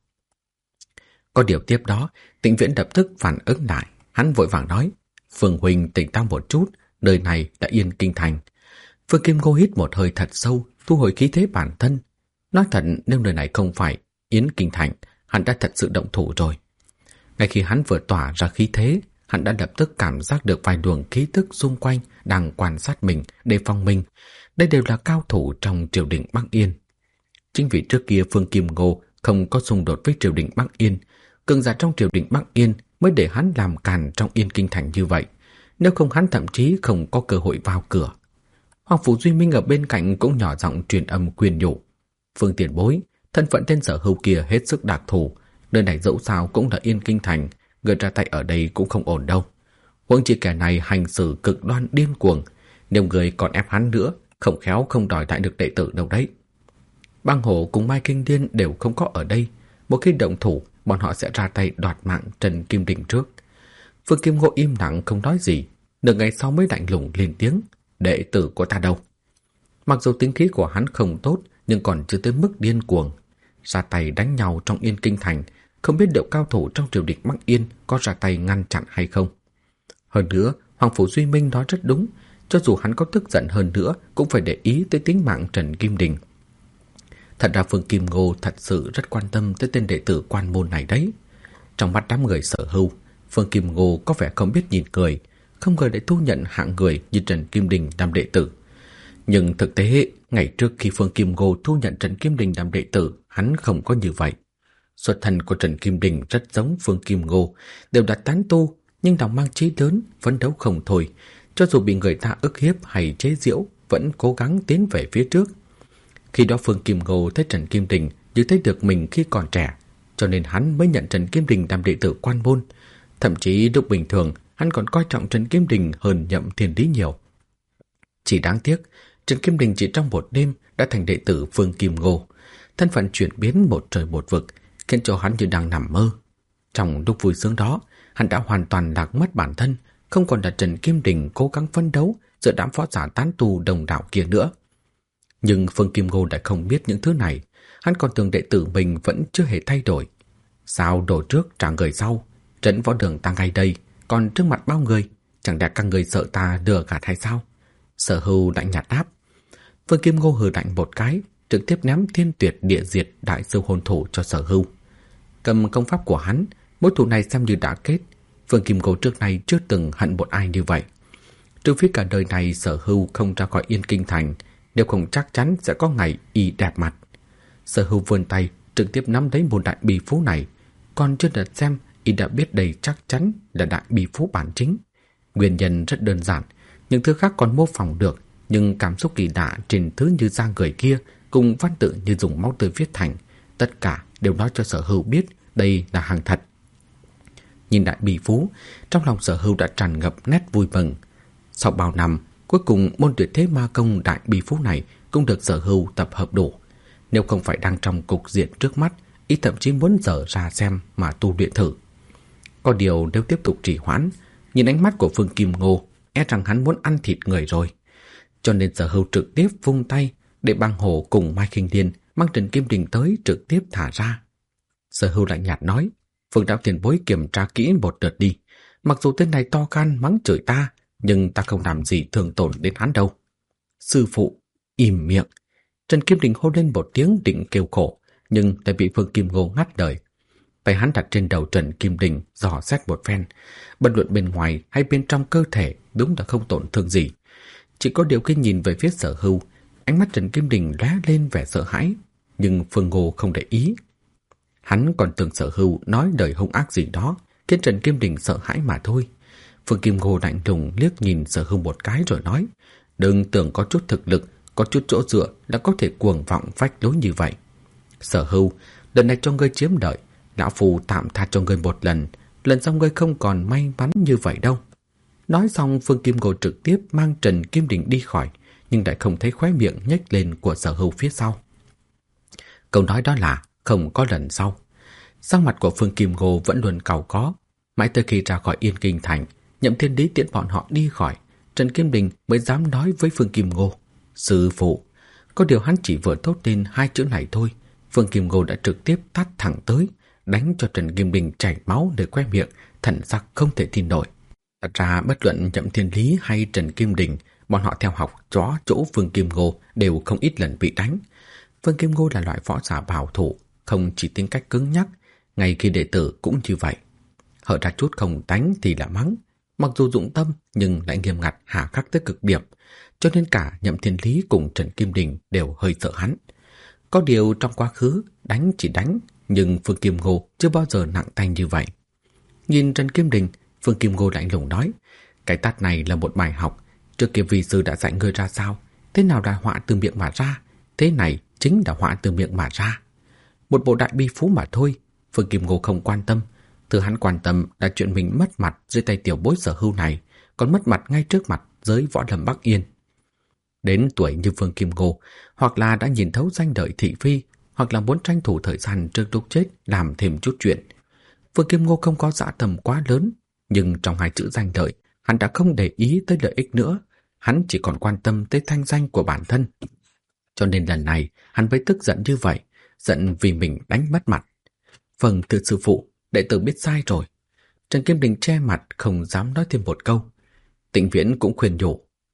S1: Có điều tiếp đó, Tịnh Viễn lập tức phản ứng lại, hắn vội vàng nói, Phương huynh tỉnh táo một chút, nơi này là Yên Kinh Thành. Phương Kim Ngô hít một hơi thật sâu, thu hồi khí thế bản thân. Nói thật, nếu nơi này không phải Yến Kinh Thành, hắn đã thật sự động thủ rồi. Ngay khi hắn vừa tỏa ra khí thế, hắn đã lập tức cảm giác được vài luồng khí tức xung quanh đang quan sát mình, đề phòng mình. Đây đều là cao thủ trong triều đình Bắc Yên. Chính vì trước kia Phương Kim Ngô không có xung đột với triều đình Bắc Yên, cường giả trong triều đình Bắc Yên mới để hắn làm càn trong Yên Kinh Thành như vậy. Nếu không hắn thậm chí không có cơ hội vào cửa. Hoàng Phủ Duy Minh ở bên cạnh cũng nhỏ giọng truyền âm khuyên nhủ. Phương tiền bối, thân phận tên Sở Hưu kia hết sức đặc thù, nơi này dẫu sao cũng là Yên Kinh Thành, người ra tay ở đây cũng không ổn đâu. Huống chi kẻ này hành xử cực đoan điên cuồng, nếu người còn ép hắn nữa, không khéo không đòi lại được đệ tử đâu đấy. Băng Hổ cùng Mai Kinh Điên đều không có ở đây, một khi động thủ, bọn họ sẽ ra tay đoạt mạng Trần Kim Đình trước. Phương Kim Ngô im lặng không nói gì, nửa ngày sau mới lạnh lùng lên tiếng, đệ tử của ta đâu? Mặc dù tính khí của hắn không tốt, nhưng còn chưa tới mức điên cuồng. Ra tay đánh nhau trong Yên Kinh Thành, không biết liệu cao thủ trong triều đình Bắc Yên có ra tay ngăn chặn hay không. Hơn nữa, Hoàng Phủ Duy Minh nói rất đúng, cho dù hắn có tức giận hơn nữa cũng phải để ý tới tính mạng Trần Kim Đình. Thật ra Phương Kim Ngô thật sự rất quan tâm tới tên đệ tử quan môn này đấy. Trong mắt đám người Sở Hưu, Phương Kim Ngô có vẻ không biết nhìn người, không ngờ lại thu nhận hạng người như Trần Kim Đình làm đệ tử. Nhưng thực tế, ngày trước khi Phương Kim Ngô thu nhận Trần Kim Đình làm đệ tử, hắn không có như vậy. Xuất thân của Trần Kim Đình rất giống Phương Kim Ngô, đều là tán tu, nhưng lòng mang chí lớn, phấn đấu không thôi. Cho dù bị người ta ức hiếp hay chế giễu, vẫn cố gắng tiến về phía trước. Khi đó Phương Kim Ngô thấy Trần Kim Đình như thấy được mình khi còn trẻ, cho nên hắn mới nhận Trần Kim Đình làm đệ tử quan môn. Thậm chí lúc bình thường, hắn còn coi trọng Trần Kim Đình hơn Nhậm Thiên Lý nhiều. Chỉ đáng tiếc, Trần Kim Đình chỉ trong một đêm đã thành đệ tử Phương Kim Ngô. Thân phận chuyển biến một trời một vực, khiến cho hắn như đang nằm mơ. Trong lúc vui sướng đó, hắn đã hoàn toàn lạc mất bản thân, không còn là Trần Kim Đình cố gắng phấn đấu giữa đám võ giả tán tu đồng đạo kia nữa. Nhưng Phương Kim Ngô đã không biết những thứ này, hắn còn tưởng đệ tử mình vẫn chưa hề thay đổi. Sao đổ trước trả người sau, trấn võ đường ta ngay đây, còn trước mặt bao người, chẳng lẽ các người sợ ta lừa gạt hay sao? Sở Hưu lạnh nhạt đáp. Phương Kim Ngô hừ lạnh một cái, trực tiếp ném Thiên Tuyệt Địa Diệt đại sư hồn thủ cho Sở Hưu. Cầm công pháp của hắn, mối thù này xem như đã kết. Phương Kim Ngô trước nay chưa từng hận một ai như vậy. Trừ phi cả đời này Sở Hưu không ra khỏi Yên Kinh Thành, nếu không chắc chắn sẽ có ngày y đẹp mặt. Sở Hưu vươn tay trực tiếp nắm lấy một đại bì phú này, còn chưa đợt xem y đã biết đây chắc chắn là đại bì phú bản chính. Nguyên nhân rất đơn giản, những thứ khác còn mô phỏng được, nhưng cảm xúc kỳ lạ trên thứ như da người kia cùng văn tự như dùng máu tươi viết thành, tất cả đều nói cho Sở Hưu biết đây là hàng thật. Nhìn đại bì phú, trong lòng Sở Hưu đã tràn ngập nét vui mừng. Sau bao năm, cuối cùng môn tuyệt thế ma công đại bì phú này cũng được Sở Hưu tập hợp đủ. Nếu không phải đang trong cục diện trước mắt, ý thậm chí muốn dở ra xem mà tu luyện thử. Có điều nếu tiếp tục trì hoãn, nhìn ánh mắt của Phương Kim Ngô, e rằng hắn muốn ăn thịt người rồi. Cho nên Sở Hưu trực tiếp vung tay để Băng Hổ cùng Mai Khinh Liên mang Trần Kim Đình tới trực tiếp thả ra. Sở Hưu lạnh nhạt nói, Phương đạo tiền bối kiểm tra kỹ một đợt đi. Mặc dù tên này to gan mắng chửi ta, nhưng ta không làm gì thương tổn đến hắn đâu. Sư phụ, im miệng. Trần Kim Đình hô lên một tiếng định kêu khổ, nhưng lại bị Phương Kim Ngô ngắt lời. Tay hắn đặt trên đầu Trần Kim Đình dò xét một phen, bất luận bên ngoài hay bên trong cơ thể đúng là không tổn thương gì. Chỉ có điều khi nhìn về phía Sở Hưu, ánh mắt Trần Kim Đình lóe lên vẻ sợ hãi, nhưng Phương Ngô không để ý. Hắn còn tưởng Sở Hưu nói lời hung ác gì đó, khiến Trần Kim Đình sợ hãi mà thôi. Phương Kim Ngô lạnh lùng liếc nhìn Sở Hưu một cái rồi nói, đừng tưởng có chút thực lực, có chút chỗ dựa là có thể cuồng vọng phách lối như vậy. Sở Hưu, lần này cho ngươi chiếm lợi, lão phù tạm tha cho ngươi một lần sau ngươi không còn may mắn như vậy đâu. Nói xong Phương Kim Ngô trực tiếp mang Trần Kim Đình đi khỏi, nhưng lại không thấy khóe miệng nhếch lên của Sở Hưu phía sau. Câu nói đó là không có lần sau. Sắc mặt của Phương Kim Ngô vẫn luôn cau có, mãi tới khi ra khỏi Yên Kinh Thành, Nhậm Thiên Lý tiễn bọn họ đi khỏi, Trần Kim Đình mới dám nói với Phương Kim Ngô, sư phụ. Có điều hắn chỉ vừa thốt lên hai chữ này thôi, Phương Kim Ngô đã trực tiếp tát thẳng tới, đánh cho Trần Kim Đình chảy máu để que miệng, thần sắc không thể tin nổi. Thật ra bất luận Nhậm Thiên Lý hay Trần Kim Đình, bọn họ theo học chó chỗ Phương Kim Ngô đều không ít lần bị đánh. Phương Kim Ngô là loại võ giả bảo thủ, không chỉ tính cách cứng nhắc, ngay khi đệ tử cũng như vậy. Hở ra chút không đánh thì là mắng, mặc dù dụng tâm nhưng lại nghiêm ngặt hà khắc tới cực điểm, cho nên cả Nhậm Thiên Lý cùng Trần Kim Đình đều hơi sợ hắn. Có điều trong quá khứ đánh chỉ đánh, nhưng Phương Kim Ngô chưa bao giờ nặng tay như vậy. Nhìn Trần Kim Đình, Phương Kim Ngô lạnh lùng nói, cái tát này là một bài học, trước kia vị sư đã dạy ngươi ra sao, thế nào là họa từ miệng mà ra, thế này chính là họa từ miệng mà ra. Một bộ đại bi phú mà thôi, Phương Kim Ngô không quan tâm. Thứ hắn quan tâm là chuyện mình mất mặt dưới tay tiểu bối Sở Hưu này, còn mất mặt ngay trước mặt giới võ lâm Bắc Yên. Đến tuổi như Phương Kim Ngô, hoặc là đã nhìn thấu danh lợi thị phi, hoặc là muốn tranh thủ thời gian trước lúc chết làm thêm chút chuyện. Phương Kim Ngô không có dã tâm quá lớn, nhưng trong hai chữ danh lợi, hắn đã không để ý tới lợi ích nữa, hắn chỉ còn quan tâm tới thanh danh của bản thân. Cho nên lần này hắn mới tức giận như vậy, giận vì mình đánh mất mặt. Vâng, thưa sư phụ, đệ tử biết sai rồi. Trần Kim Đình che mặt không dám nói thêm một câu. Tịnh Viễn cũng khuyên nhủ,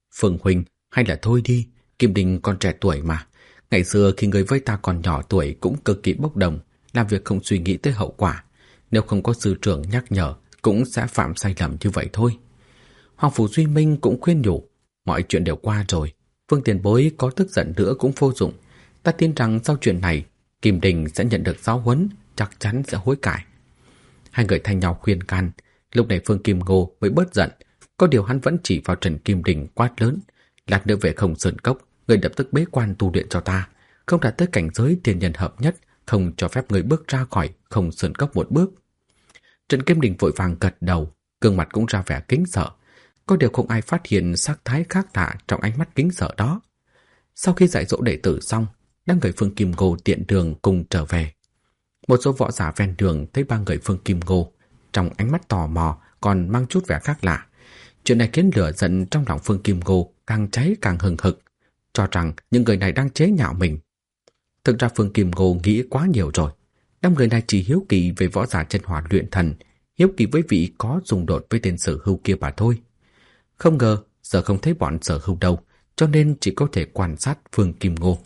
S1: Phương huynh, hay là thôi đi, Kim Đình còn trẻ tuổi mà. Ngày xưa khi người với ta còn nhỏ tuổi cũng cực kỳ bốc đồng, làm việc không suy nghĩ tới hậu quả. Nếu không có sư trưởng nhắc nhở, cũng sẽ phạm sai lầm như vậy thôi. Hoàng Phủ Duy Minh cũng khuyên nhủ, mọi chuyện đều qua rồi, Phương tiền bối có tức giận nữa cũng vô dụng. Ta tin rằng sau chuyện này, Kim Đình sẽ nhận được giáo huấn, chắc chắn sẽ hối cải. Hai người thay nhau khuyên can. Lúc này Phương Kim Ngô mới bớt giận. Có điều hắn vẫn chỉ vào Trần Kim Đình quát lớn: lát nữa về Không Sơn Cốc, người lập tức bế quan tu luyện cho ta. Không đạt tới cảnh giới thiên nhân hợp nhất, không cho phép người bước ra khỏi Không Sơn Cốc một bước. Trần Kim Đình vội vàng gật đầu, gương mặt cũng ra vẻ kính sợ. Có điều không ai phát hiện sắc thái khác lạ trong ánh mắt kính sợ đó. Sau khi dạy dỗ đệ tử xong, đám người Phương Kim Ngô tiện đường cùng trở về. Một số võ giả ven đường thấy ba người Phương Kim Ngô, trong ánh mắt tò mò còn mang chút vẻ khác lạ. Chuyện này khiến lửa giận trong lòng Phương Kim Ngô càng cháy càng hừng hực, cho rằng những người này đang chế nhạo mình. Thực ra Phương Kim Ngô nghĩ quá nhiều rồi. Đám người này chỉ hiếu kỳ về võ giả chân hỏa luyện thần, hiếu kỳ với vị có xung đột với tên Sở Hưu kia mà thôi. Không ngờ giờ không thấy bọn Sở Hưu đâu, cho nên chỉ có thể quan sát Phương Kim Ngô.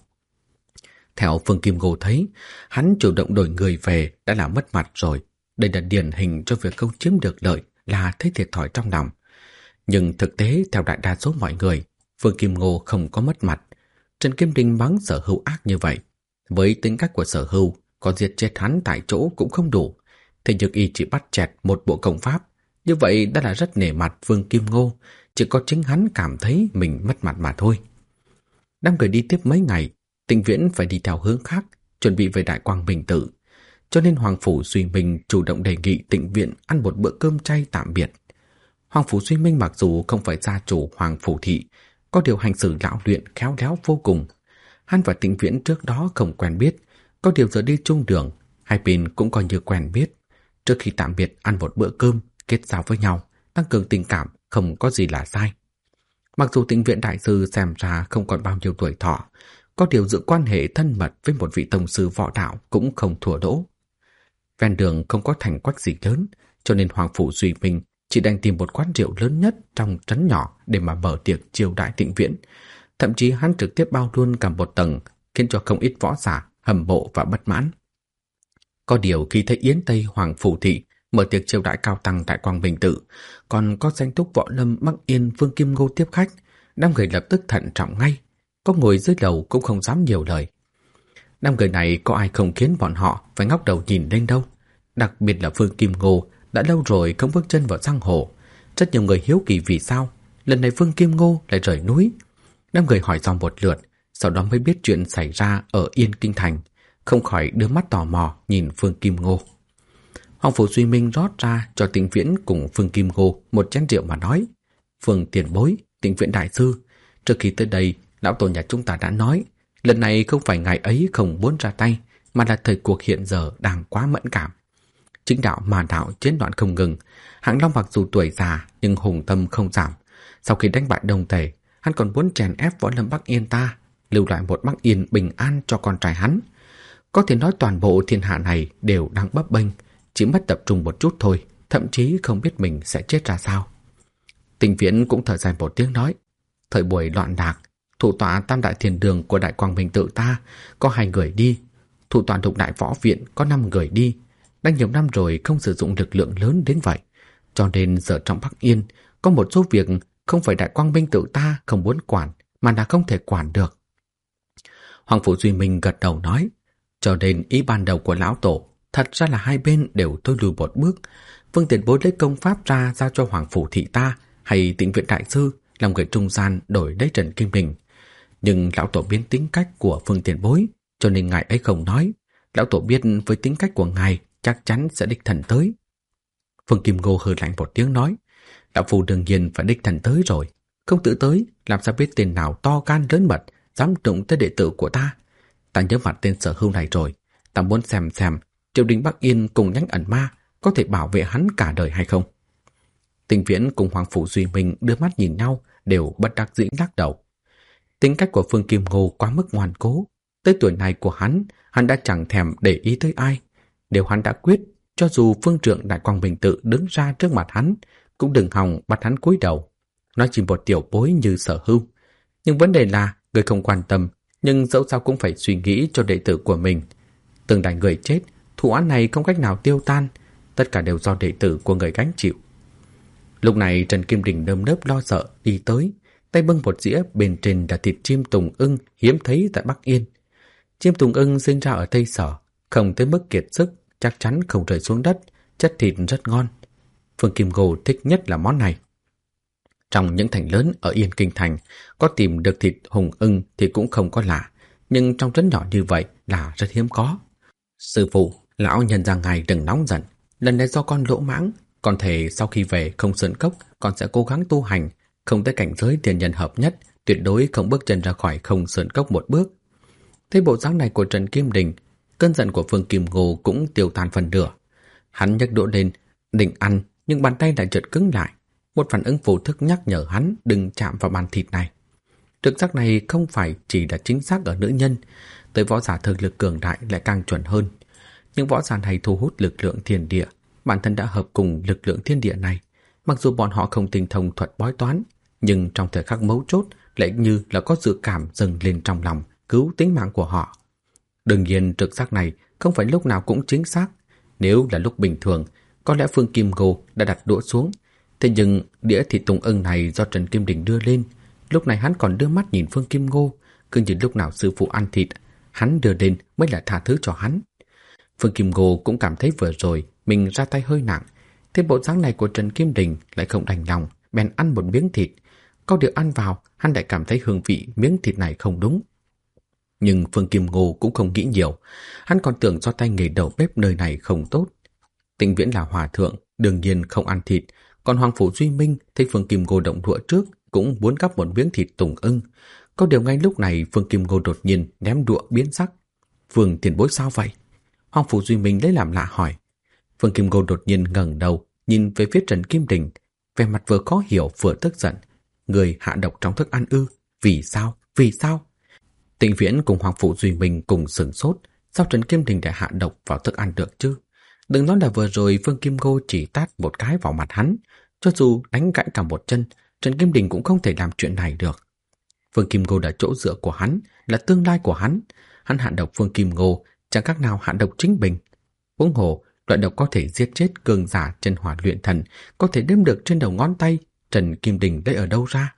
S1: Theo Phương Kim Ngô thấy, hắn chủ động đổi người về đã là mất mặt rồi. Đây là điển hình cho việc không chiếm được lợi là thấy thiệt thòi trong lòng. Nhưng thực tế theo đại đa số mọi người, Phương Kim Ngô không có mất mặt. Trần Kim Đình mắng Sở Hưu ác như vậy. Với tính cách của Sở Hưu, có giết chết hắn tại chỗ cũng không đủ. Thế nhưng y chỉ bắt chẹt một bộ công pháp. Như vậy đã là rất nể mặt Phương Kim Ngô. Chỉ có chính hắn cảm thấy mình mất mặt mà thôi. Đám người đi tiếp mấy ngày, Tịnh Viễn phải đi theo hướng khác, chuẩn bị về Đại Quang Bình Tự. Cho nên Hoàng Phủ Duy Minh chủ động đề nghị Tịnh Viễn ăn một bữa cơm chay tạm biệt. Hoàng Phủ Duy Minh mặc dù không phải gia chủ Hoàng Phủ Thị, có điều hành xử lão luyện khéo léo vô cùng. Hắn và Tịnh Viễn trước đó không quen biết, có điều giờ đi chung đường, hai bên cũng coi như quen biết. Trước khi tạm biệt ăn một bữa cơm, kết giao với nhau, tăng cường tình cảm, không có gì là sai. Mặc dù Tịnh Viễn đại sư xem ra không còn bao nhiêu tuổi thọ, có điều giữ quan hệ thân mật với một vị tông sư võ đạo cũng không thua lỗ. Ven đường không có thành quách gì lớn, cho nên Hoàng Phủ Duy Minh chỉ đành tìm một quán rượu lớn nhất trong trấn nhỏ để mà mở tiệc chiêu đãi Tịnh Viễn. Thậm chí hắn trực tiếp bao luôn cả một tầng, khiến cho không ít võ giả hâm mộ và bất mãn. Có điều khi thấy Yến Tây Hoàng Phủ Thị mở tiệc chiêu đãi cao tăng tại Quang Bình Tự, còn có danh túc võ lâm Bắc Yên Phương Kim Ngô tiếp khách, đám người lập tức thận trọng ngay. Có ngồi dưới lầu cũng không dám nhiều lời. Đám người này có ai không khiến bọn họ phải ngóc đầu nhìn lên đâu. Đặc biệt là Phương Kim Ngô đã lâu rồi không bước chân vào giang hồ. Rất nhiều người hiếu kỳ vì sao lần này Phương Kim Ngô lại rời núi. Đám người hỏi dò một lượt, sau đó mới biết chuyện xảy ra ở Yên Kinh Thành, không khỏi đưa mắt tò mò nhìn Phương Kim Ngô. Hoàng Phủ Duy Minh rót ra cho Tịnh Viễn cùng Phương Kim Ngô một chén rượu mà nói: Phương tiền bối, Tịnh Viễn đại sư, trước khi tới đây, lão tổ nhà chúng ta đã nói, lần này không phải ngài ấy không muốn ra tay, mà là thời cuộc hiện giờ đang quá mẫn cảm. Chính đạo mà đạo chiến loạn không ngừng, Hạng Long mặc dù tuổi già nhưng hùng tâm không giảm. Sau khi đánh bại Đông Tề, hắn còn muốn chèn ép võ lâm Bắc Yên ta, lưu lại một Bắc Yên bình an cho con trai hắn. Có thể nói toàn bộ thiên hạ này đều đang bấp bênh, chỉ mất tập trung một chút thôi, thậm chí không biết mình sẽ chết ra sao. Tịnh Viễn cũng thở dài một tiếng nói: thời buổi loạn lạc, thủ tọa Tam Đại Thiền Đường của Đại Quang Bình Tự ta có 2 người đi, thủ tọa Lục Đại Võ Viện có 5 người đi. Đã nhiều năm rồi không sử dụng lực lượng lớn đến vậy, cho nên giờ trong Bắc Yên có một số việc không phải Đại Quang Bình Tự ta không muốn quản, mà là không thể quản được. Hoàng Phủ Duy Minh gật đầu nói: cho nên ý ban đầu của lão tổ thật ra là hai bên đều thôi lùi một bước. Phương tiền bối lấy công pháp ra giao cho Hoàng Phủ Thị ta, hay Tịnh Viễn đại sư làm người trung gian đổi lấy Trần Kim Đình. Nhưng lão tổ biến tính cách của Phương tiền bối, cho nên ngài ấy không nói. Lão tổ biết với tính cách của ngài chắc chắn sẽ đích thần tới. Phương Kim Ngô hừ lạnh một tiếng nói: lão phu đương nhiên phải đích thần tới rồi, không tự tới làm sao biết tên nào to gan lớn mật dám đụng tới đệ tử của ta. Ta nhớ mặt tên Sở Hưu này rồi, ta muốn xem triều đình Bắc Yên cùng nhánh ẩn ma có thể bảo vệ hắn cả đời hay không. Tịnh Viễn cùng Hoàng Phủ Duy Minh đưa mắt nhìn nhau, đều bất đắc dĩ lắc đầu. Tính cách của Phương Kim Ngô quá mức ngoan cố, tới tuổi này của hắn đã chẳng thèm để ý tới ai. Nếu hắn đã quyết, cho dù phương trượng Đại Quang Bình Tự đứng ra trước mặt hắn, cũng đừng hòng bắt hắn cúi đầu. Nó chỉ một tiểu bối như Sở Hưu. Nhưng vấn đề là người không quan tâm, nhưng dẫu sao cũng phải suy nghĩ cho đệ tử của mình. Tương lai người chết, thù oán này không cách nào tiêu tan, tất cả đều do đệ tử của người gánh chịu. Lúc này Trần Kim Đình nơm nớp lo sợ đi tới, tay bưng một dĩa, bên trên là thịt chim tùng ưng hiếm thấy tại Bắc Yên. Chim tùng ưng sinh ra ở Tây Sở, không tới mức kiệt sức, chắc chắn không rơi xuống đất, chất thịt rất ngon. Phương Kim Ngô thích nhất là món này. Trong những thành lớn ở Yên Kinh Thành, có tìm được thịt hùng ưng thì cũng không có lạ, nhưng trong trấn nhỏ như vậy là rất hiếm có. Sư phụ, lão nhân ra ngài đừng nóng giận, lần này do con lỗ mãng, con thề sau khi về Không Sơn Cốc, con sẽ cố gắng tu hành, không tới cảnh giới tiền nhân hợp nhất, tuyệt đối không bước chân ra khỏi Không Sơn Cốc một bước. Thấy bộ dáng này của Trần Kim Đình, cơn giận của Phương Kim Ngô cũng tiêu tan phần nửa. Hắn nhấc đũa lên, định ăn, nhưng bàn tay lại chợt cứng lại. Một phản ứng vô thức nhắc nhở hắn đừng chạm vào bàn thịt này. Trực giác này không phải chỉ là chính xác ở nữ nhân, tới võ giả thực lực cường đại lại càng chuẩn hơn. Nhưng võ giả này thu hút lực lượng thiên địa, bản thân đã hợp cùng lực lượng thiên địa này. Mặc dù bọn họ không tinh thông thuật bói toán, nhưng trong thời khắc mấu chốt lại như là có dự cảm dâng lên trong lòng, cứu tính mạng của họ. Đương nhiên trực giác này không phải lúc nào cũng chính xác. Nếu là lúc bình thường, có lẽ Phương Kim Ngô đã đặt đũa xuống. Thế nhưng đĩa thịt tùng ưng này do Trần Kim Đình đưa lên, lúc này hắn còn đưa mắt nhìn Phương Kim Ngô, cứ như lúc nào sư phụ ăn thịt, hắn đưa lên mới là tha thứ cho hắn. Phương Kim Ngô cũng cảm thấy vừa rồi mình ra tay hơi nặng, thế bộ dáng này của Trần Kim Đình lại không đành lòng, bèn ăn một miếng thịt. Có điều ăn vào, hắn lại cảm thấy hương vị miếng thịt này không đúng. Nhưng Phương Kim Ngô cũng không nghĩ nhiều, hắn còn tưởng do tay nghề đầu bếp nơi này không tốt. Tịnh Viễn là hòa thượng, đương nhiên không ăn thịt, còn Hoàng Phủ Duy Minh thấy Phương Kim Ngô động đũa trước cũng muốn gắp một miếng thịt tùng ưng. Có điều ngay lúc này Phương Kim Ngô đột nhiên ném đũa biến sắc. Phương tiền bối sao vậy? Hoàng Phủ Duy Minh lấy làm lạ hỏi. Phương Kim Ngô đột nhiên ngẩng đầu nhìn về phía Trần Kim Đình, vẻ mặt vừa khó hiểu vừa tức giận. Người hạ độc trong thức ăn ư? Vì sao? Vì sao? Tịnh Viễn cùng Hoàng Phủ Duy Minh cùng sửng sốt. Sao Trần Kim Đình lại hạ độc vào thức ăn được chứ? Đừng nói là vừa rồi Phương Kim Ngô chỉ tát một cái vào mặt hắn, cho dù đánh gãy cả một chân, Trần Kim Đình cũng không thể làm chuyện này được. Phương Kim Ngô là chỗ dựa của hắn, là tương lai của hắn. Hắn hạ độc Phương Kim Ngô chẳng khác nào hạ độc chính mình. Huống hồ, loại độc có thể giết chết cường giả chân hỏa luyện thần, có thể đếm được trên đầu ngón tay, Trần Kim Đình lấy ở đâu ra?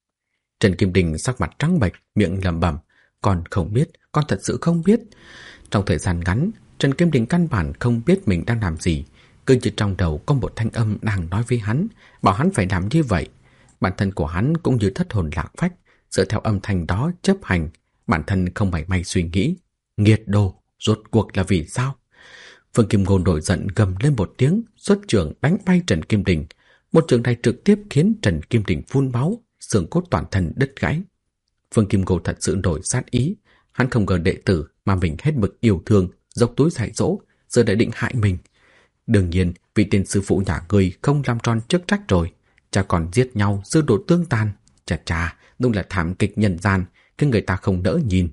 S1: Trần Kim Đình sắc mặt trắng bệch, miệng lẩm bẩm, con không biết, con thật sự không biết. Trong thời gian ngắn, Trần Kim Đình căn bản không biết mình đang làm gì, cứ như trong đầu có một thanh âm đang nói với hắn, bảo hắn phải làm như vậy. Bản thân của hắn cũng như thất hồn lạc phách, dựa theo âm thanh đó chấp hành, bản thân không mảy may suy nghĩ. Nghiệt đồ, rốt cuộc là vì sao? Phương Kim Ngô nổi giận gầm lên một tiếng, xuất chưởng đánh bay Trần Kim Đình. Một chưởng này trực tiếp khiến Trần Kim Đình phun máu, xương cốt toàn thân đứt gãy. Phương Kim Ngô thật sự nổi sát ý, hắn không ngờ đệ tử mà mình hết mực yêu thương, dốc túi dạy dỗ, giờ đã định hại mình. Đương nhiên, vị tên sư phụ nhà ngươi không làm tròn chức trách rồi, cha còn giết nhau, sư đồ tương tàn. Chà chà, đúng là thảm kịch nhân gian, cái người ta không nỡ nhìn.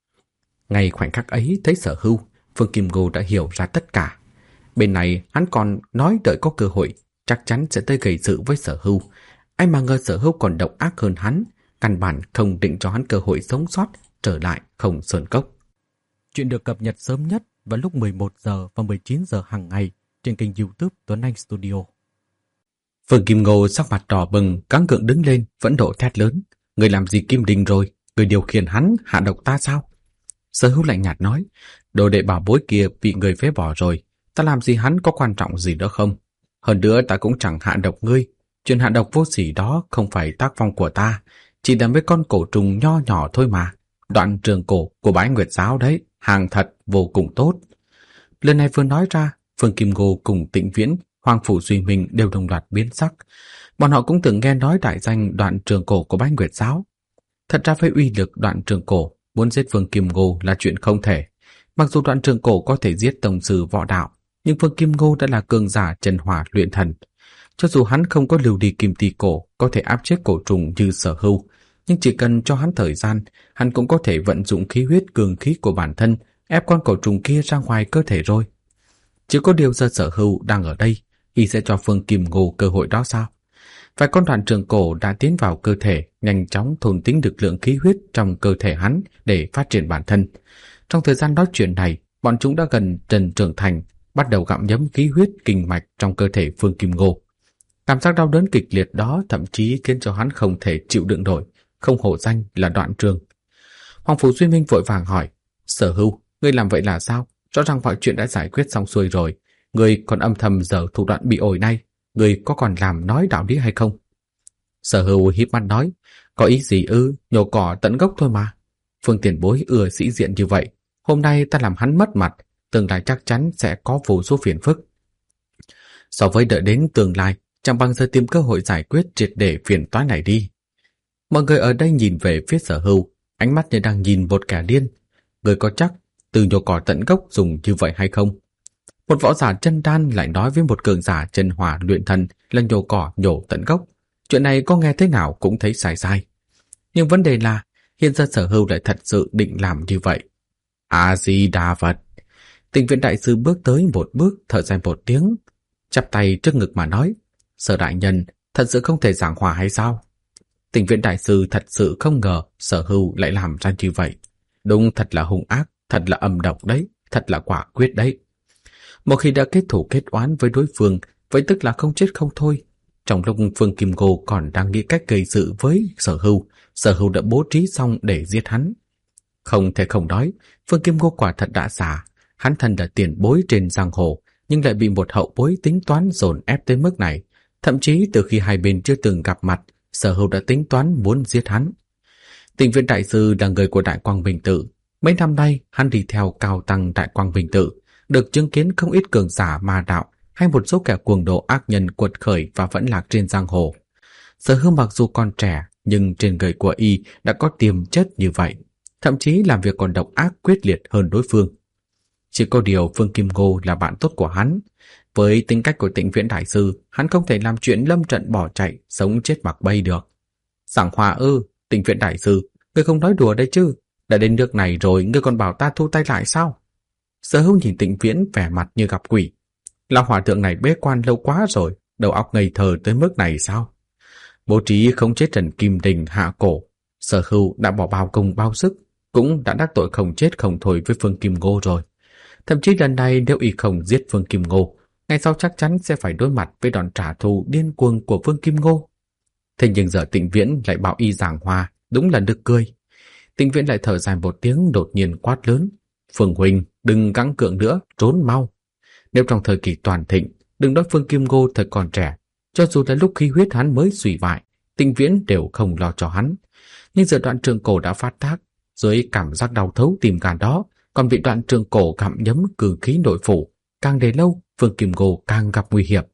S1: Ngay khoảnh khắc ấy thấy Sở Hưu, Phương Kim Ngô đã hiểu ra tất cả. Bên này hắn còn nói đợi có cơ hội, chắc chắn sẽ tới gây sự với Sở Hưu. Ai mà ngờ Sở Hưu còn độc ác hơn hắn, căn bản không định cho hắn cơ hội sống sót, trở lại Không Sơn Cốc. Chuyện được cập nhật sớm nhất vào lúc 11 giờ và 19 giờ hàng ngày trên kênh YouTube Tuấn Anh Studio. Phương Kim Ngô sắc mặt đỏ bừng, căng gượng đứng lên, phẫn nộ thét lớn. Người làm gì Kim Đình rồi? Người điều khiển hắn hạ độc ta sao? Sở Hưu lạnh nhạt nói, đồ đệ bảo bối kia bị người phế bỏ rồi, ta làm gì hắn có quan trọng gì nữa không? Hơn nữa ta cũng chẳng hạ độc ngươi, chuyện hạ độc vô sỉ đó không phải tác phong của ta, chỉ là mấy con cổ trùng nho nhỏ thôi mà. Đoạn trường cổ của Bái Nguyệt Giáo đấy, hàng thật vô cùng tốt. Lần này vừa nói ra, Phương Kim Ngô cùng Tịnh Viễn, Hoàng Phủ Duy Minh đều đồng loạt biến sắc. Bọn họ cũng từng nghe nói đại danh đoạn trường cổ của Bái Nguyệt Giáo. Thật ra với uy lực đoạn trường cổ, muốn giết Phương Kim Ngô là chuyện không thể. Mặc dù đoạn trường cổ có thể giết tổng sư võ đạo, nhưng Phương Kim Ngô đã là cường giả chân hỏa luyện thần. Cho dù hắn không có lưu đi kim tỳ cổ, có thể áp chế cổ trùng như Sở Hưu, nhưng chỉ cần cho hắn thời gian, hắn cũng có thể vận dụng khí huyết cường khí của bản thân, ép con cổ trùng kia ra ngoài cơ thể rồi. Chỉ có điều giờ Sở Hưu đang ở đây, y sẽ cho Phương Kim Ngô cơ hội đó sao? Vài con đoạn trường cổ đã tiến vào cơ thể, nhanh chóng thôn tính lực lượng khí huyết trong cơ thể hắn để phát triển bản thân. Trong thời gian nói chuyện này, bọn chúng đã gần dần trưởng thành, bắt đầu gặm nhấm khí huyết kinh mạch trong cơ thể Phương Kim Ngô. Cảm giác đau đớn kịch liệt đó thậm chí khiến cho hắn không thể chịu đựng nổi, không hổ danh là Đoạn Trường. Hoàng Phủ Duy Minh vội vàng hỏi, Sở Hưu, ngươi làm vậy là sao? Rõ ràng mọi chuyện đã giải quyết xong xuôi rồi, ngươi còn âm thầm giở thủ đoạn bị ổi này, ngươi có còn làm nói đạo lý hay không? Sở Hưu híp mắt nói, có ý gì ư, nhổ cỏ tận gốc thôi mà. Phương tiền bối ưa sĩ diện như vậy, hôm nay ta làm hắn mất mặt, tương lai chắc chắn sẽ có vô số phiền phức. So với đợi đến tương lai, chẳng bằng giờ tìm cơ hội giải quyết triệt để phiền toái này đi. Mọi người ở đây nhìn về phía Sở Hưu, ánh mắt như đang nhìn một kẻ điên. Người có chắc từ nhổ cỏ tận gốc dùng như vậy hay không? Một võ giả chân đan lại nói với một cường giả chân hỏa luyện thần là nhổ cỏ nhổ tận gốc. Chuyện này có nghe thế nào cũng thấy sai sai. Nhưng vấn đề là hiện giờ Sở Hưu lại thật sự định làm như vậy. A-di-đà Phật. Tịnh Viễn đại sư bước tới một bước, thở dài một tiếng, chắp tay trước ngực mà nói, Sở đại nhân thật sự không thể giảng hòa hay sao? Tịnh Viễn đại sư thật sự không ngờ Sở Hưu lại làm ra như vậy. Đúng thật là hung ác, thật là âm độc đấy, thật là quả quyết đấy. Một khi đã kết thủ kết oán với đối phương, vậy tức là không chết không thôi. Trong lúc Phương Kim Ngô còn đang nghĩ cách gây sự với Sở Hưu đã bố trí xong để giết hắn. Không thể không nói, Phương Kim Ngô quả thật đã giả. Hắn thân là tiền bối trên giang hồ, nhưng lại bị một hậu bối tính toán dồn ép tới mức này. Thậm chí từ khi hai bên chưa từng gặp mặt, Sở Hưu đã tính toán muốn giết hắn. Tịnh Viễn đại sư là người của Đại Quang Bình Tự. Mấy năm nay, hắn đi theo cao tăng Đại Quang Bình Tự, được chứng kiến không ít cường giả ma đạo hay một số kẻ cuồng đồ ác nhân quật khởi và vẫn lạc trên giang hồ. Sở Hưu mặc dù còn trẻ, nhưng trên người của y đã có tiềm chất như vậy, thậm chí làm việc còn độc ác quyết liệt hơn đối phương. Chỉ có điều Phương Kim Ngô là bạn tốt của hắn. Với tính cách của Tịnh Viễn đại sư, hắn không thể làm chuyện lâm trận bỏ chạy, sống chết mặc bay được. Giảng hòa ư, Tịnh Viễn đại sư, ngươi không nói đùa đấy chứ? Đã đến nước này rồi, ngươi còn bảo ta thu tay lại sao? Sở Hưu nhìn Tịnh Viễn vẻ mặt như gặp quỷ. Lão hòa thượng này bế quan lâu quá rồi, đầu óc ngây thơ tới mức này sao? Bố trí khống chế Trần Kim Đình hạ cổ, Sở Hưu đã bỏ bao công bao sức, cũng đã đắc tội không chết không thôi với Phương Kim Ngô rồi. Thậm chí lần này nếu y không giết Phương Kim Ngô, ngày sau chắc chắn sẽ phải đối mặt với đòn trả thù điên cuồng của Phương Kim Ngô. Thế nhưng giờ Tịnh Viễn lại bảo y giảng hòa, đúng là nực cười. Tịnh Viễn lại thở dài một tiếng, đột nhiên quát lớn, Phương huynh, đừng gắng gượng nữa, trốn mau. Nếu trong thời kỳ toàn thịnh, đừng nói Phương Kim Ngô thời còn trẻ, cho dù là lúc khí huyết hắn mới suy bại, Tịnh Viễn đều không lo cho hắn. Nhưng giờ Đoạn Trường Cổ đã phát tác, dưới cảm giác đau thấu tim gan đó, còn bị Đoạn Trường Cổ gặm nhấm cử khí nội phủ, càng để lâu, Phương Kim Ngô càng gặp nguy hiểm.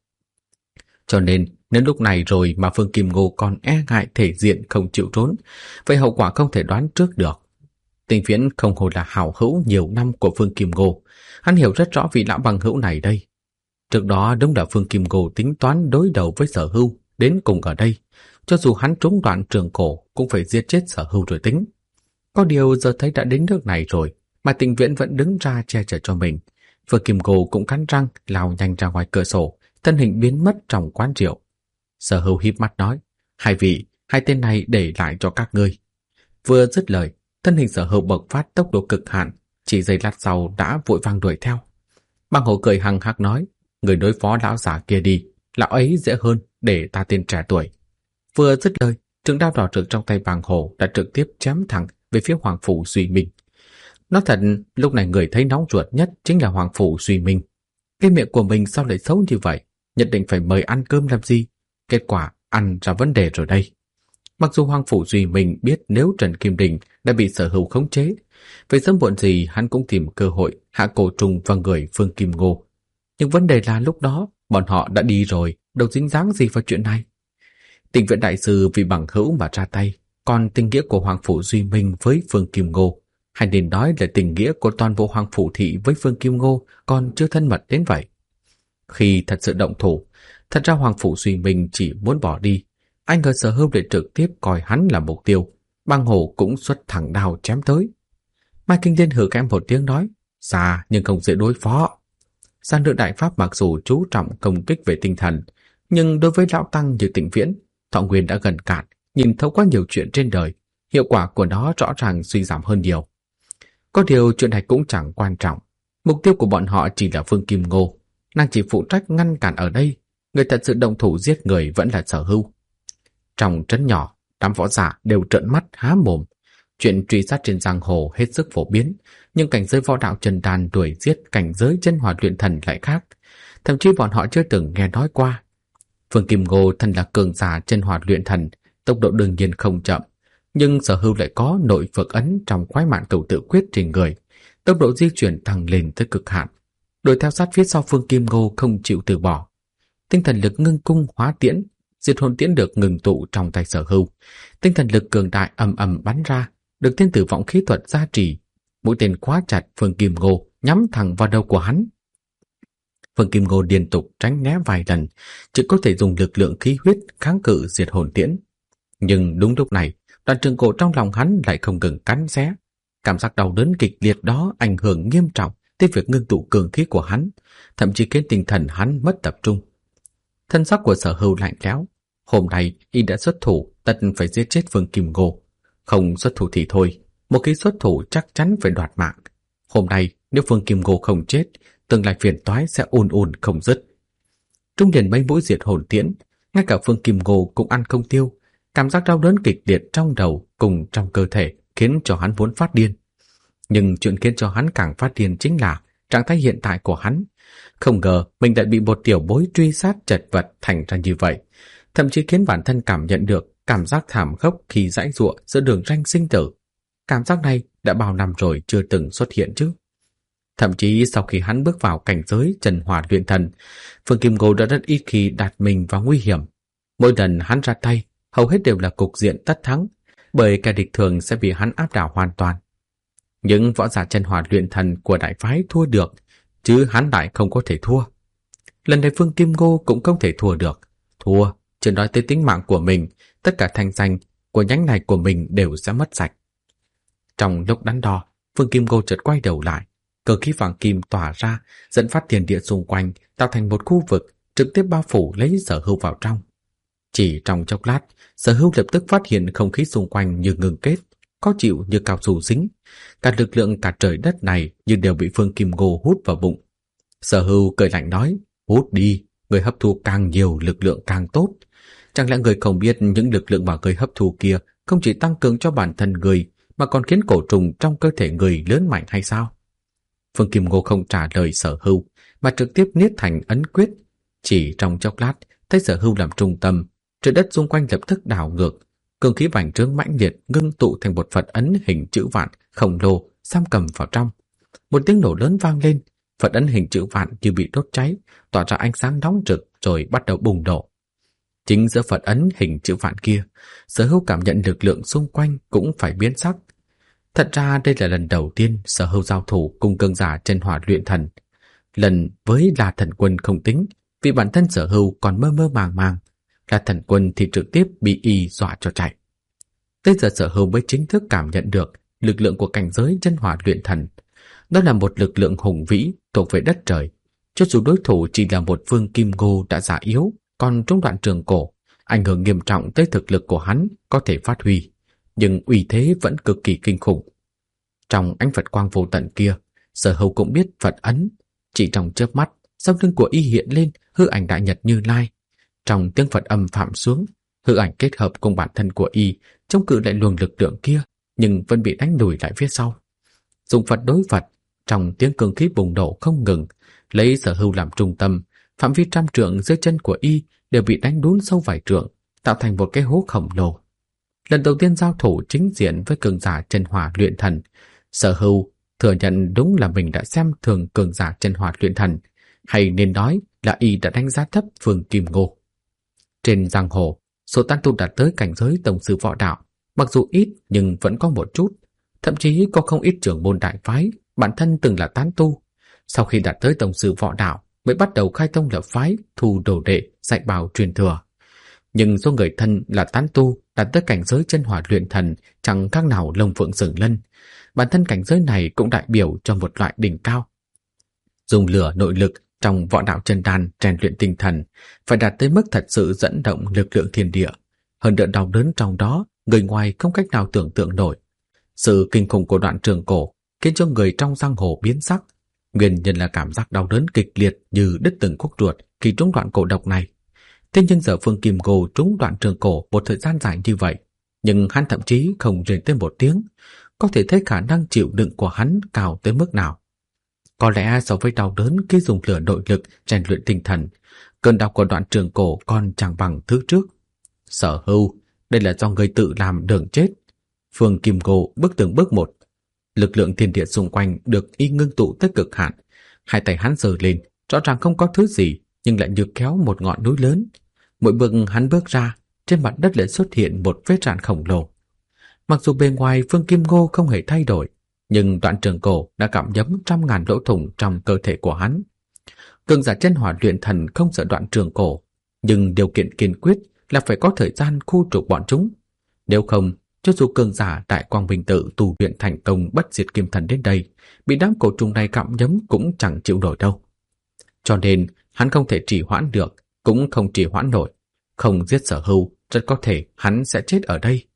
S1: Cho nên, đến lúc này rồi mà Phương Kim Ngô còn e ngại thể diện không chịu trốn, vậy hậu quả không thể đoán trước được. Tịnh Viễn không hồ là hảo hữu nhiều năm của Phương Kim Ngô, hắn hiểu rất rõ vị lão bằng hữu này đây. Trước đó đúng là Phương Kim Ngô tính toán đối đầu với Sở Hưu, đến cùng ở đây, cho dù hắn trúng Đoạn Trường Cổ cũng phải giết chết Sở Hưu rồi tính. Có điều giờ thấy đã đến nước này rồi, mà Tịnh Viễn vẫn đứng ra che chở cho mình. Phương Kim Ngô cũng cắn răng lao nhanh ra ngoài cửa sổ, thân hình biến mất trong quán rượu. Sở Hưu híp mắt nói, hai vị, hai tên này để lại cho các ngươi. Vừa dứt lời, thân hình Sở Hưu bộc phát tốc độ cực hạn, chỉ giây lát sau đã vội vàng đuổi theo. Băng Hổ cười hằng hắc nói, người đối phó lão giả kia đi, lão ấy dễ hơn, để ta tên trẻ tuổi. Vừa dứt lời, trường đao đỏ rực trong tay Băng Hổ đã trực tiếp chém thẳng về phía Hoàng Phủ Duy Minh. Nói thật, lúc này người thấy nóng ruột nhất chính là Hoàng Phủ Duy Minh. Cái miệng của mình sao lại xấu như vậy? Nhất định phải mời ăn cơm làm gì? Kết quả ăn ra vấn đề rồi đây. Mặc dù Hoàng Phủ Duy Minh biết nếu Trần Kim Đình đã bị Sở Hưu khống chế, vậy sớm muộn gì hắn cũng tìm cơ hội hạ cổ trùng vào người Phương Kim Ngô. Nhưng vấn đề là lúc đó bọn họ đã đi rồi, đâu dính dáng gì vào chuyện này. Tịnh Viễn đại sư vì bằng hữu mà ra tay, còn tình nghĩa của Hoàng Phủ Duy Minh với Phương Kim Ngô, hay nên nói là tình nghĩa của toàn bộ Hoàng Phủ thị với Phương Kim Ngô còn chưa thân mật đến vậy. Khi thật sự động thủ, thật ra Hoàng Phủ Duy Minh chỉ muốn bỏ đi, anh ngờ Sở Hưu để trực tiếp coi hắn là mục tiêu. Băng Hổ cũng xuất thẳng đao chém tới. Mai Kinh Thiên hừ kém một tiếng nói, xa nhưng không dễ đối phó. Gian lượng đại pháp mặc dù chú trọng công kích về tinh thần, nhưng đối với lão tăng như Tịnh Viễn, thọ nguyên đã gần cạn, nhìn thấu quá nhiều chuyện trên đời, hiệu quả của nó rõ ràng suy giảm hơn nhiều. Có điều chuyện này cũng chẳng quan trọng. Mục tiêu của bọn họ chỉ là Phương Kim Ngô. Nàng chỉ phụ trách ngăn cản ở đây. Người thật sự động thủ giết người vẫn là Sở Hưu. Trong trấn nhỏ, đám võ giả đều trợn mắt há mồm. Chuyện truy sát trên giang hồ hết sức phổ biến, nhưng cảnh giới võ đạo chân đan đuổi giết cảnh giới chân hỏa luyện thần lại khác. Thậm chí bọn họ chưa từng nghe nói qua. Phương Kim Ngô thân là cường giả chân hỏa luyện thần, tốc độ đương nhiên không chậm, nhưng Sở Hưu lại có nội phược ấn trong khoái mạn cửu tự quyết trên người, tốc độ di chuyển tăng lên tới cực hạn. Đuổi theo sát phía sau Phương Kim Ngô không chịu từ bỏ. Tinh thần lực ngưng cung hóa tiễn, diệt hồn tiễn được ngừng tụ trong tay Sở Hưu. Tinh thần lực cường đại ầm ầm bắn ra, được thiên tử vọng khí thuật gia trì. Mũi tên khóa chặt Phương Kim Ngô, nhắm thẳng vào đầu của hắn. Phương Kim Ngô liên tục tránh né vài lần, chỉ có thể dùng lực lượng khí huyết kháng cự diệt hồn tiễn. Nhưng đúng lúc này, đoạn trường cổ trong lòng hắn lại không ngừng cắn xé. Cảm giác đau đớn kịch liệt đó ảnh hưởng nghiêm trọng tới việc ngưng tụ cường khí của hắn, thậm chí khiến tinh thần hắn mất tập trung. Thân sắc của Sở Hưu lạnh lẽo. Hôm nay y đã xuất thủ, tất phải giết chết Phương Kim Ngô. Không xuất thủ thì thôi, một khi xuất thủ chắc chắn phải đoạt mạng. Hôm nay nếu Phương Kim Ngô không chết, tương lai phiền toái sẽ ùn ùn không dứt. Trung liền mấy mũi diệt hồn tiễn, ngay cả Phương Kim Ngô cũng ăn không tiêu. Cảm giác đau đớn kịch liệt trong đầu cùng trong cơ thể khiến cho hắn muốn phát điên. Nhưng chuyện khiến cho hắn càng phát điên chính là trạng thái hiện tại của hắn. Không ngờ mình lại bị một tiểu bối truy sát chật vật thành ra như vậy, thậm chí khiến bản thân cảm nhận được cảm giác thảm khốc khi giãy giụa giữa đường ranh sinh tử. Cảm giác này đã bao năm rồi chưa từng xuất hiện chứ. Thậm chí sau khi hắn bước vào cảnh giới chân hỏa luyện thần, Phương Kim Ngô đã rất ít khi đặt mình vào nguy hiểm. Mỗi lần hắn ra tay, hầu hết đều là cục diện tất thắng, bởi kẻ địch thường sẽ bị hắn áp đảo hoàn toàn. Những võ giả chân hỏa luyện thần của đại phái thua được, chứ hắn lại không có thể thua. Lần này Phương Kim Ngô cũng không thể thua được. Thua, chưa nói tới tính mạng của mình, tất cả thanh danh của nhánh này của mình đều sẽ mất sạch. Trong lúc đắn đo, Phương Kim Ngô chợt quay đầu lại, cơ khí vàng kim tỏa ra, dẫn phát thiên địa xung quanh, tạo thành một khu vực, trực tiếp bao phủ lấy Sở Hưu vào trong. Chỉ trong chốc lát, Sở Hưu lập tức phát hiện không khí xung quanh như ngừng kết, khó chịu như cao su dính. Cả lực lượng cả trời đất này như đều bị Phương Kim Ngô hút vào bụng. Sở Hưu cười lạnh nói, hút đi, người hấp thu càng nhiều lực lượng càng tốt. Chẳng lẽ người không biết những lực lượng mà người hấp thu kia không chỉ tăng cường cho bản thân người, mà còn khiến cổ trùng trong cơ thể người lớn mạnh hay sao? Phương Kim Ngô không trả lời Sở Hưu, mà trực tiếp niết thành ấn quyết. Chỉ trong chốc lát, thấy Sở Hưu làm trung tâm, trời đất xung quanh lập tức đảo ngược, cường khí bành trướng mãnh liệt ngưng tụ thành một Phật ấn hình chữ vạn khổng lồ giam cầm vào trong. Một tiếng nổ lớn vang lên, Phật ấn hình chữ vạn như bị đốt cháy, tỏa ra ánh sáng nóng rực rồi bắt đầu bùng nổ. Chính giữa Phật ấn hình chữ vạn kia, Sở Hưu cảm nhận lực lượng xung quanh cũng phải biến sắc. Thật ra đây là lần đầu tiên Sở Hưu giao thủ cùng cường giả chân hỏa luyện thần. Lần với La Thần Quân không tính, vì bản thân Sở Hưu còn mơ mơ màng màng. La Thần Quân thì trực tiếp bị y dọa cho chạy. Tới giờ Sở Hưu mới chính thức cảm nhận được lực lượng của cảnh giới chân hỏa luyện thần. Đó là một lực lượng hùng vĩ thuộc về đất trời. Cho dù đối thủ chỉ là một Phương Kim Ngô đã già yếu, còn trong đoạn trường cổ, ảnh hưởng nghiêm trọng tới thực lực của hắn có thể phát huy, nhưng uy thế vẫn cực kỳ kinh khủng. Trong ánh Phật quang vô tận kia, Sở Hưu cũng biết Phật ấn. Chỉ trong chớp mắt, sau lưng của y hiện lên hư ảnh Đại Nhật Như Lai. Trong tiếng Phật âm phạm xuống, hư ảnh kết hợp cùng bản thân của y chống cự lại luồng lực lượng kia, nhưng vẫn bị đánh lùi lại phía sau. Dùng Phật đối Phật, trong tiếng cường khí bùng nổ không ngừng, lấy Sở Hưu làm trung tâm, phạm vi trăm trượng dưới chân của y đều bị đánh đún sâu vài trượng, tạo thành một cái hố khổng lồ. Lần đầu tiên giao thủ chính diện với cường giả chân hỏa luyện thần, Sở Hưu thừa nhận đúng là mình đã xem thường cường giả chân hỏa luyện thần, hay nên nói là y đã đánh giá thấp Phương Kim Ngô. Trên giang hồ, số tán tu đạt tới cảnh giới tổng sư võ đạo, mặc dù ít nhưng vẫn có một chút, thậm chí có không ít trưởng môn đại phái, bản thân từng là tán tu. Sau khi đạt tới tổng sư võ đạo, mới bắt đầu khai tông lập phái, thu đồ đệ, dạy bảo truyền thừa. Nhưng số người thân là tán tu đạt tới cảnh giới chân hỏa luyện thần chẳng khác nào lông phượng sừng lân. Bản thân cảnh giới này cũng đại biểu cho một loại đỉnh cao. Dùng lửa nội lực trong võ đạo chân đan rèn luyện tinh thần, phải đạt tới mức thật sự dẫn động lực lượng thiên địa. Hơn nữa đau đớn trong đó, người ngoài không cách nào tưởng tượng nổi. Sự kinh khủng của đoạn trường cổ khiến cho người trong giang hồ biến sắc. Nguyên nhân là cảm giác đau đớn kịch liệt như đứt từng khúc ruột khi trúng đoạn cổ độc này. Thế nhưng giờ Phương Kim Ngô trúng đoạn trường cổ một thời gian dài như vậy, nhưng hắn thậm chí không rên tới một tiếng, có thể thấy khả năng chịu đựng của hắn cao tới mức nào. Có lẽ so với đau đớn khi dùng lửa nội lực rèn luyện tinh thần, cơn đau của đoạn trường cổ còn chẳng bằng thứ trước. Sở Hưu, đây là do người tự làm đường chết. Phương Kim Ngô bước từng bước một, lực lượng thiên địa xung quanh được y ngưng tụ tới cực hạn. Hai tay hắn giơ lên, rõ ràng không có thứ gì, nhưng lại như kéo một ngọn núi lớn. Mỗi bước hắn bước ra, trên mặt đất lại xuất hiện một vết rạn khổng lồ. Mặc dù bề ngoài Phương Kim Ngô không hề thay đổi, nhưng đoạn trường cổ đã gặm nhấm trăm ngàn lỗ thủng trong cơ thể của hắn. Cường giả chân hỏa luyện thần không sợ đoạn trường cổ, nhưng điều kiện kiên quyết là phải có thời gian khu trục bọn chúng. Nếu không, cho dù cường giả Đại Quang Minh Tự tu luyện thành công bất diệt kim thần đến đây, bị đám cổ trùng này gặm nhấm cũng chẳng chịu nổi đâu. Cho nên hắn không thể trì hoãn được, cũng không trì hoãn nổi. Không giết Sở Hưu, rất có thể hắn sẽ chết ở đây.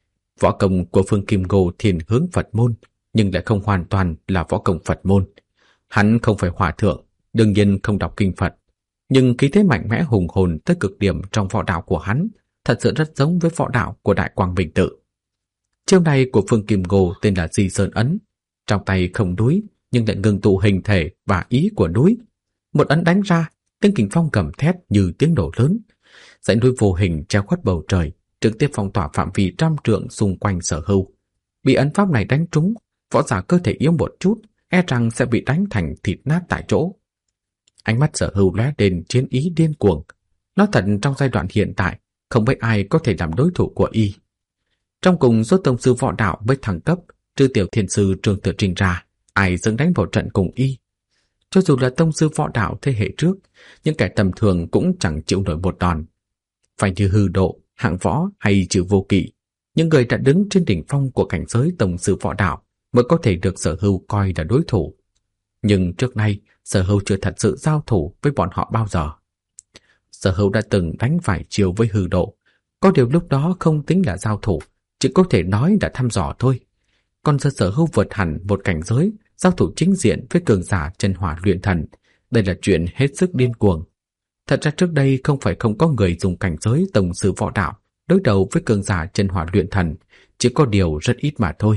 S1: Võ công của Phương Kim Ngô thiên hướng Phật môn, nhưng lại không hoàn toàn là võ công Phật môn. Hắn không phải hòa thượng, đương nhiên không đọc kinh Phật, nhưng khí thế mạnh mẽ hùng hồn tới cực điểm trong võ đạo của hắn thật sự rất giống với võ đạo của Đại Quang Minh Tự. Chiêu này của Phương Kim Ngô tên là Di Sơn Ấn, trong tay không núi nhưng lại ngưng tụ hình thể và ý của núi. Một ấn đánh ra, tiếng kình phong gầm thét như tiếng nổ lớn, dãy núi vô hình che khuất bầu trời, trực tiếp phong tỏa phạm vi trăm trượng xung quanh Sở Hưu. Bị ấn pháp này đánh trúng, võ giả cơ thể yếu một chút, e rằng sẽ bị đánh thành thịt nát tại chỗ. Ánh mắt Sở Hưu lóe lên chiến ý điên cuồng. Nói thật, trong giai đoạn hiện tại, không biết ai có thể làm đối thủ của y. Trong cùng số tông sư võ đạo mới thăng cấp, trừ tiểu thiên sư Trương Tử Trình ra, ai dám đánh vào trận cùng y. Cho dù là tông sư võ đạo thế hệ trước, những kẻ tầm thường cũng chẳng chịu nổi một đòn. Phải như Hư Độ, Hạng Võ hay Trừ Vô Kỵ, những người đã đứng trên đỉnh phong của cảnh giới tông sư võ đạo mới có thể được Sở Hưu coi là đối thủ. Nhưng trước nay, Sở Hưu chưa thật sự giao thủ với bọn họ bao giờ. Sở Hưu đã từng đánh vài chiều với Hư Độ, có điều lúc đó không tính là giao thủ, chỉ có thể nói là thăm dò thôi. Còn giờ Sở Hưu vượt hẳn một cảnh giới, giao thủ chính diện với cường giả chân hỏa luyện thần, đây là chuyện hết sức điên cuồng. Thật ra trước đây không phải không có người dùng cảnh giới tông sư võ đạo đối đầu với cường giả chân hỏa luyện thần, chỉ có điều rất ít mà thôi.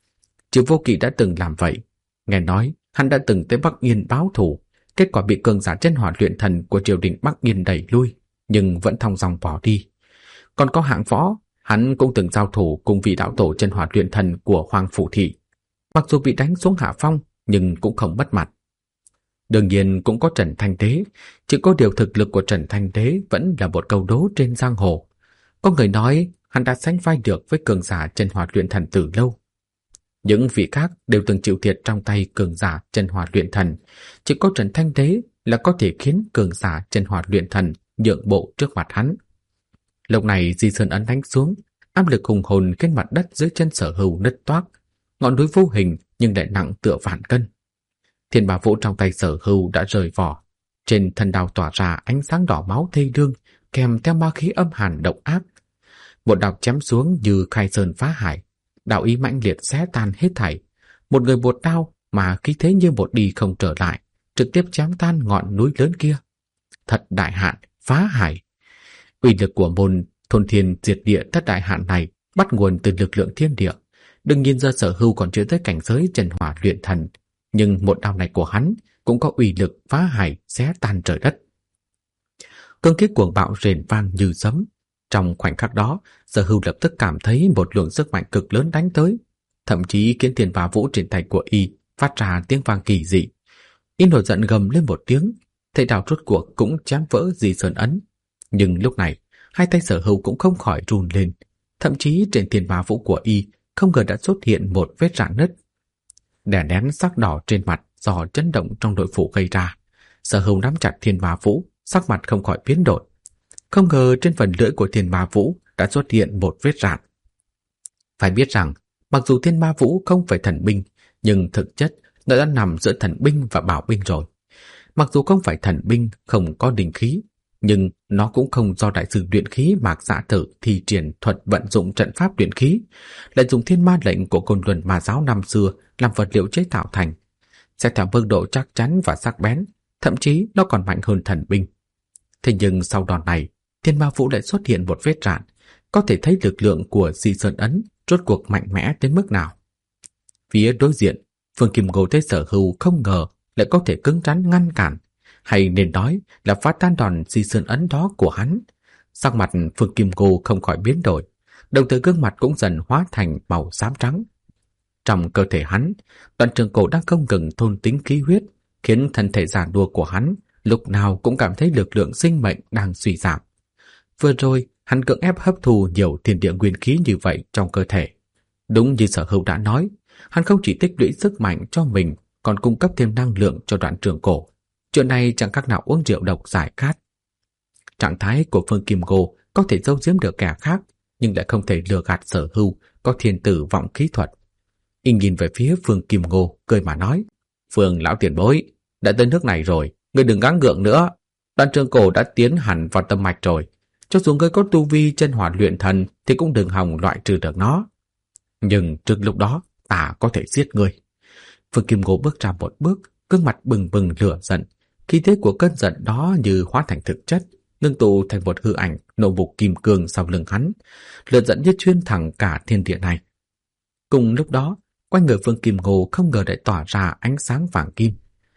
S1: Trừ Vô Kỵ đã từng làm vậy. Nghe nói hắn đã từng tới Bắc Yên báo thù, kết quả bị cường giả chân hỏa luyện thần của triều đình Bắc Yên đẩy lui, nhưng vẫn thong dong bỏ đi. Còn có Hạng Võ, hắn cũng từng giao thủ cùng vị đạo tổ chân hỏa luyện thần của Hoàng Phủ Thị. Mặc dù bị đánh xuống hạ phong, nhưng cũng không mất mặt. Đương nhiên cũng có Trần Thanh Đế, chỉ có điều thực lực của Trần Thanh Đế vẫn là một câu đố trên giang hồ. Có người nói hắn đã sánh vai được với cường giả chân hỏa luyện thần từ lâu. Những vị khác đều từng chịu thiệt trong tay cường giả chân hỏa luyện thần, chỉ có Trần Thanh Đế là có thể khiến cường giả chân hỏa luyện thần nhượng bộ trước mặt hắn. Lúc này Di Sơn Ấn đánh xuống, áp lực hùng hồn khiến mặt đất dưới chân Sở Hưu nứt toác, ngọn núi vô hình nhưng lại nặng tựa vạn cân. Thiên Bá Vũ trong tay Sở Hưu đã rời vỏ, trên thân đao tỏa ra ánh sáng đỏ máu thê lương, kèm theo ma khí âm hàn độc ác. Một đao chém xuống như khai sơn phá hải, đạo ý mãnh liệt xé tan hết thảy. Một người một đao mà khí thế như một đi không trở lại, trực tiếp chém tan ngọn núi lớn kia. Thật đại hạn, phá hải. Uy lực của môn thôn thiên diệt địa thất đại hạn này bắt nguồn từ lực lượng thiên địa. Đừng nhìn ra Sở Hưu còn chưa tới cảnh giới chân hỏa luyện thần, nhưng một đao này của hắn cũng có uy lực phá hải xé tan trời đất. Cương khí cuồng bạo rền vang như sấm. Trong khoảnh khắc đó, Sở Hưu lập tức cảm thấy một luồng sức mạnh cực lớn đánh tới, thậm chí khiến Thiên Bá Vũ trên tay của y phát ra tiếng vang kỳ dị. Y nổi giận gầm lên một tiếng, thầy đào rốt cuộc cũng chém vỡ Di Sơn Ấn. Nhưng lúc này, hai tay Sở Hưu cũng không khỏi run lên, thậm chí trên Thiên Bá Vũ của y không ngờ đã xuất hiện một vết rạn nứt. Đè nén sắc đỏ trên mặt do chấn động trong nội phủ gây ra, Sở Hưu nắm chặt Thiên Bá Vũ, sắc mặt không khỏi biến đổi. Không ngờ trên phần lưỡi của Thiên Bá Vũ đã xuất hiện một vết rạn. Phải biết rằng, mặc dù Thiên Bá Vũ không phải thần binh, nhưng thực chất nó đã nằm giữa thần binh và bảo binh rồi. Mặc dù không phải thần binh, không có linh khí, nhưng nó cũng không do đại sư luyện khí Mạc Dạ Tử thi triển thuật vận dụng trận pháp luyện khí, lại dùng thiên ma lệnh của Côn Luân Ma giáo năm xưa làm vật liệu chế tạo thành. Xét theo mức độ chắc chắn và sắc bén, thậm chí nó còn mạnh hơn thần binh. Thế nhưng sau đòn này, Thiên Ma Vũ lại xuất hiện một vết rạn, có thể thấy lực lượng của Di Sơn Ấn rốt cuộc mạnh mẽ đến mức nào. Phía đối diện, Phương Kim Ngô thấy Sở Hưu không ngờ lại có thể cứng rắn ngăn cản, hay nên nói là phá tan đòn Di Sơn Ấn đó của hắn. Sắc mặt Phương Kim Ngô không khỏi biến đổi, đồng thời gương mặt cũng dần hóa thành màu xám trắng. Trong cơ thể hắn, Đoạn Trường Cổ đang không ngừng thôn tính khí huyết, khiến thân thể già nua của hắn lúc nào cũng cảm thấy lực lượng sinh mệnh đang suy giảm. Vừa rồi, hắn cưỡng ép hấp thu nhiều thiên địa nguyên khí như vậy trong cơ thể. Đúng như Sở Hưu đã nói, hắn không chỉ tích lũy sức mạnh cho mình, còn cung cấp thêm năng lượng cho Đoạn Trường Cổ. Chuyện này chẳng khác nào uống rượu độc giải khát. Trạng thái của Phương Kim Ngô có thể giấu giếm được kẻ khác, nhưng lại không thể lừa gạt Sở Hưu có thiên tử vọng khí thuật. Y nhìn về phía Phương Kim Ngô, cười mà nói: Phương lão tiền bối, đã tới nước này rồi, ngươi đừng gắng gượng nữa. Đoạn Trường Cổ đã tiến hẳn vào tâm mạch rồi, cho dù ngươi có tu vi chân hỏa luyện thần thì cũng đừng hòng loại trừ được nó. Nhưng trước lúc đó, ta có thể giết ngươi. Phương Kim Ngô bước ra một bước, gương mặt bừng bừng lửa giận. Khí thế của cơn giận đó như hóa thành thực chất, ngưng tụ thành một hư ảnh nộ mục kim cương sau lưng hắn. Lửa giận như xuyên thẳng cả thiên địa này. Cùng lúc đó, quanh người Phương Kim Ngô không ngờ lại tỏa ra ánh sáng vàng kim.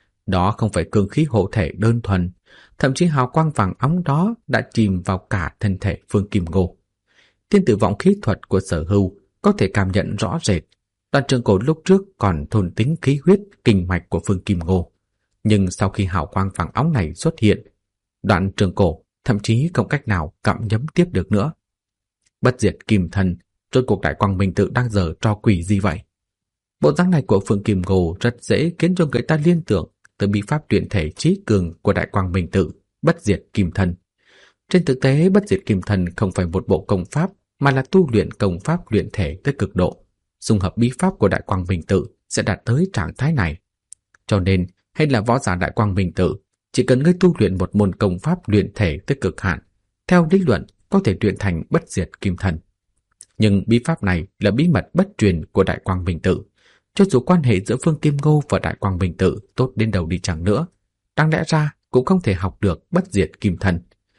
S1: Đó không phải cương khí hộ thể đơn thuần, thậm chí hào quang vàng óng đó đã chìm vào cả thân thể Phương Kim Ngô. Thiên tử vọng khí thuật của Sở Hưu có thể cảm nhận rõ rệt. Đoạn Trường Cổ lúc trước còn thôn tính khí huyết kinh mạch của Phương Kim Ngô, nhưng sau khi hào quang vàng óng này xuất hiện, Đoạn Trường Cổ thậm chí không cách nào gặm nhấm tiếp được nữa. Bất diệt kim thần, rốt cuộc Đại Quang Minh Tự đang giở trò quỷ gì vậy? Bộ dáng này của Phương Kim Ngô rất dễ khiến cho người ta liên tưởng tới bí pháp luyện thể trí cường của Đại Quang Minh Tự, Bất Diệt Kim Thân. Trên thực tế, Bất Diệt Kim Thân không phải một bộ công pháp, mà là tu luyện công pháp luyện thể tới cực độ. Dung hợp bí pháp của Đại Quang Minh Tự sẽ đạt tới trạng thái này. Cho nên, hay là võ giả Đại Quang Minh Tự, chỉ cần ngươi tu luyện một môn công pháp luyện thể tới cực hạn, theo lý luận có thể luyện thành Bất Diệt Kim Thân. Nhưng bí pháp này là bí mật bất truyền của Đại Quang Minh Tự. Cho dù quan hệ giữa Phương Kim Ngô và Đại Quang Minh Tự tốt đến đâu đi chẳng nữa, đáng lẽ ra cũng không thể học được Bất Diệt Kim Thân.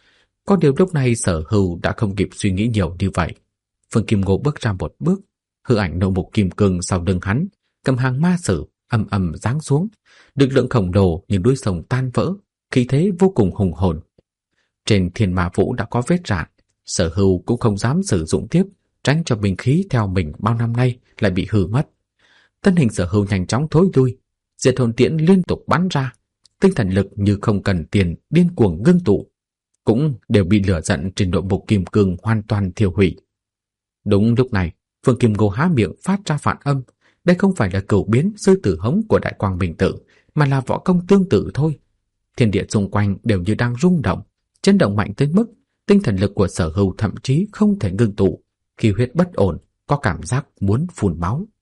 S1: Có điều lúc này Sở Hưu đã không kịp suy nghĩ nhiều như vậy. Phương Kim Ngô bước ra một bước, hư ảnh nộ mục kim cương sau lưng hắn, cầm hàng ma sử ầm ầm giáng xuống, lực lượng khổng lồ như núi sông tan vỡ, khí thế vô cùng hùng hồn. Trên Thiên Ma Vũ đã có vết rạn, Sở Hưu cũng không dám sử dụng tiếp, tránh cho binh khí theo mình bao năm nay lại bị hư mất. Thân hình Sở Hưu nhanh chóng thối lui, diệt hồn tiễn liên tục bắn ra, tinh thần lực như không cần tiền điên cuồng ngưng tụ, cũng đều bị lửa giận trên nội mục kim cương hoàn toàn thiêu hủy. Đúng lúc này, Phương Kim Ngô há miệng phát ra phản âm. Đây không phải là cửu biến sư tử hống của Đại Quang Minh Tự, mà là võ công tương tự thôi. Thiên địa xung quanh đều như đang rung động, chấn động mạnh tới mức tinh thần lực của Sở Hưu thậm chí không thể ngưng tụ, khí huyết bất ổn, có cảm giác muốn phun máu.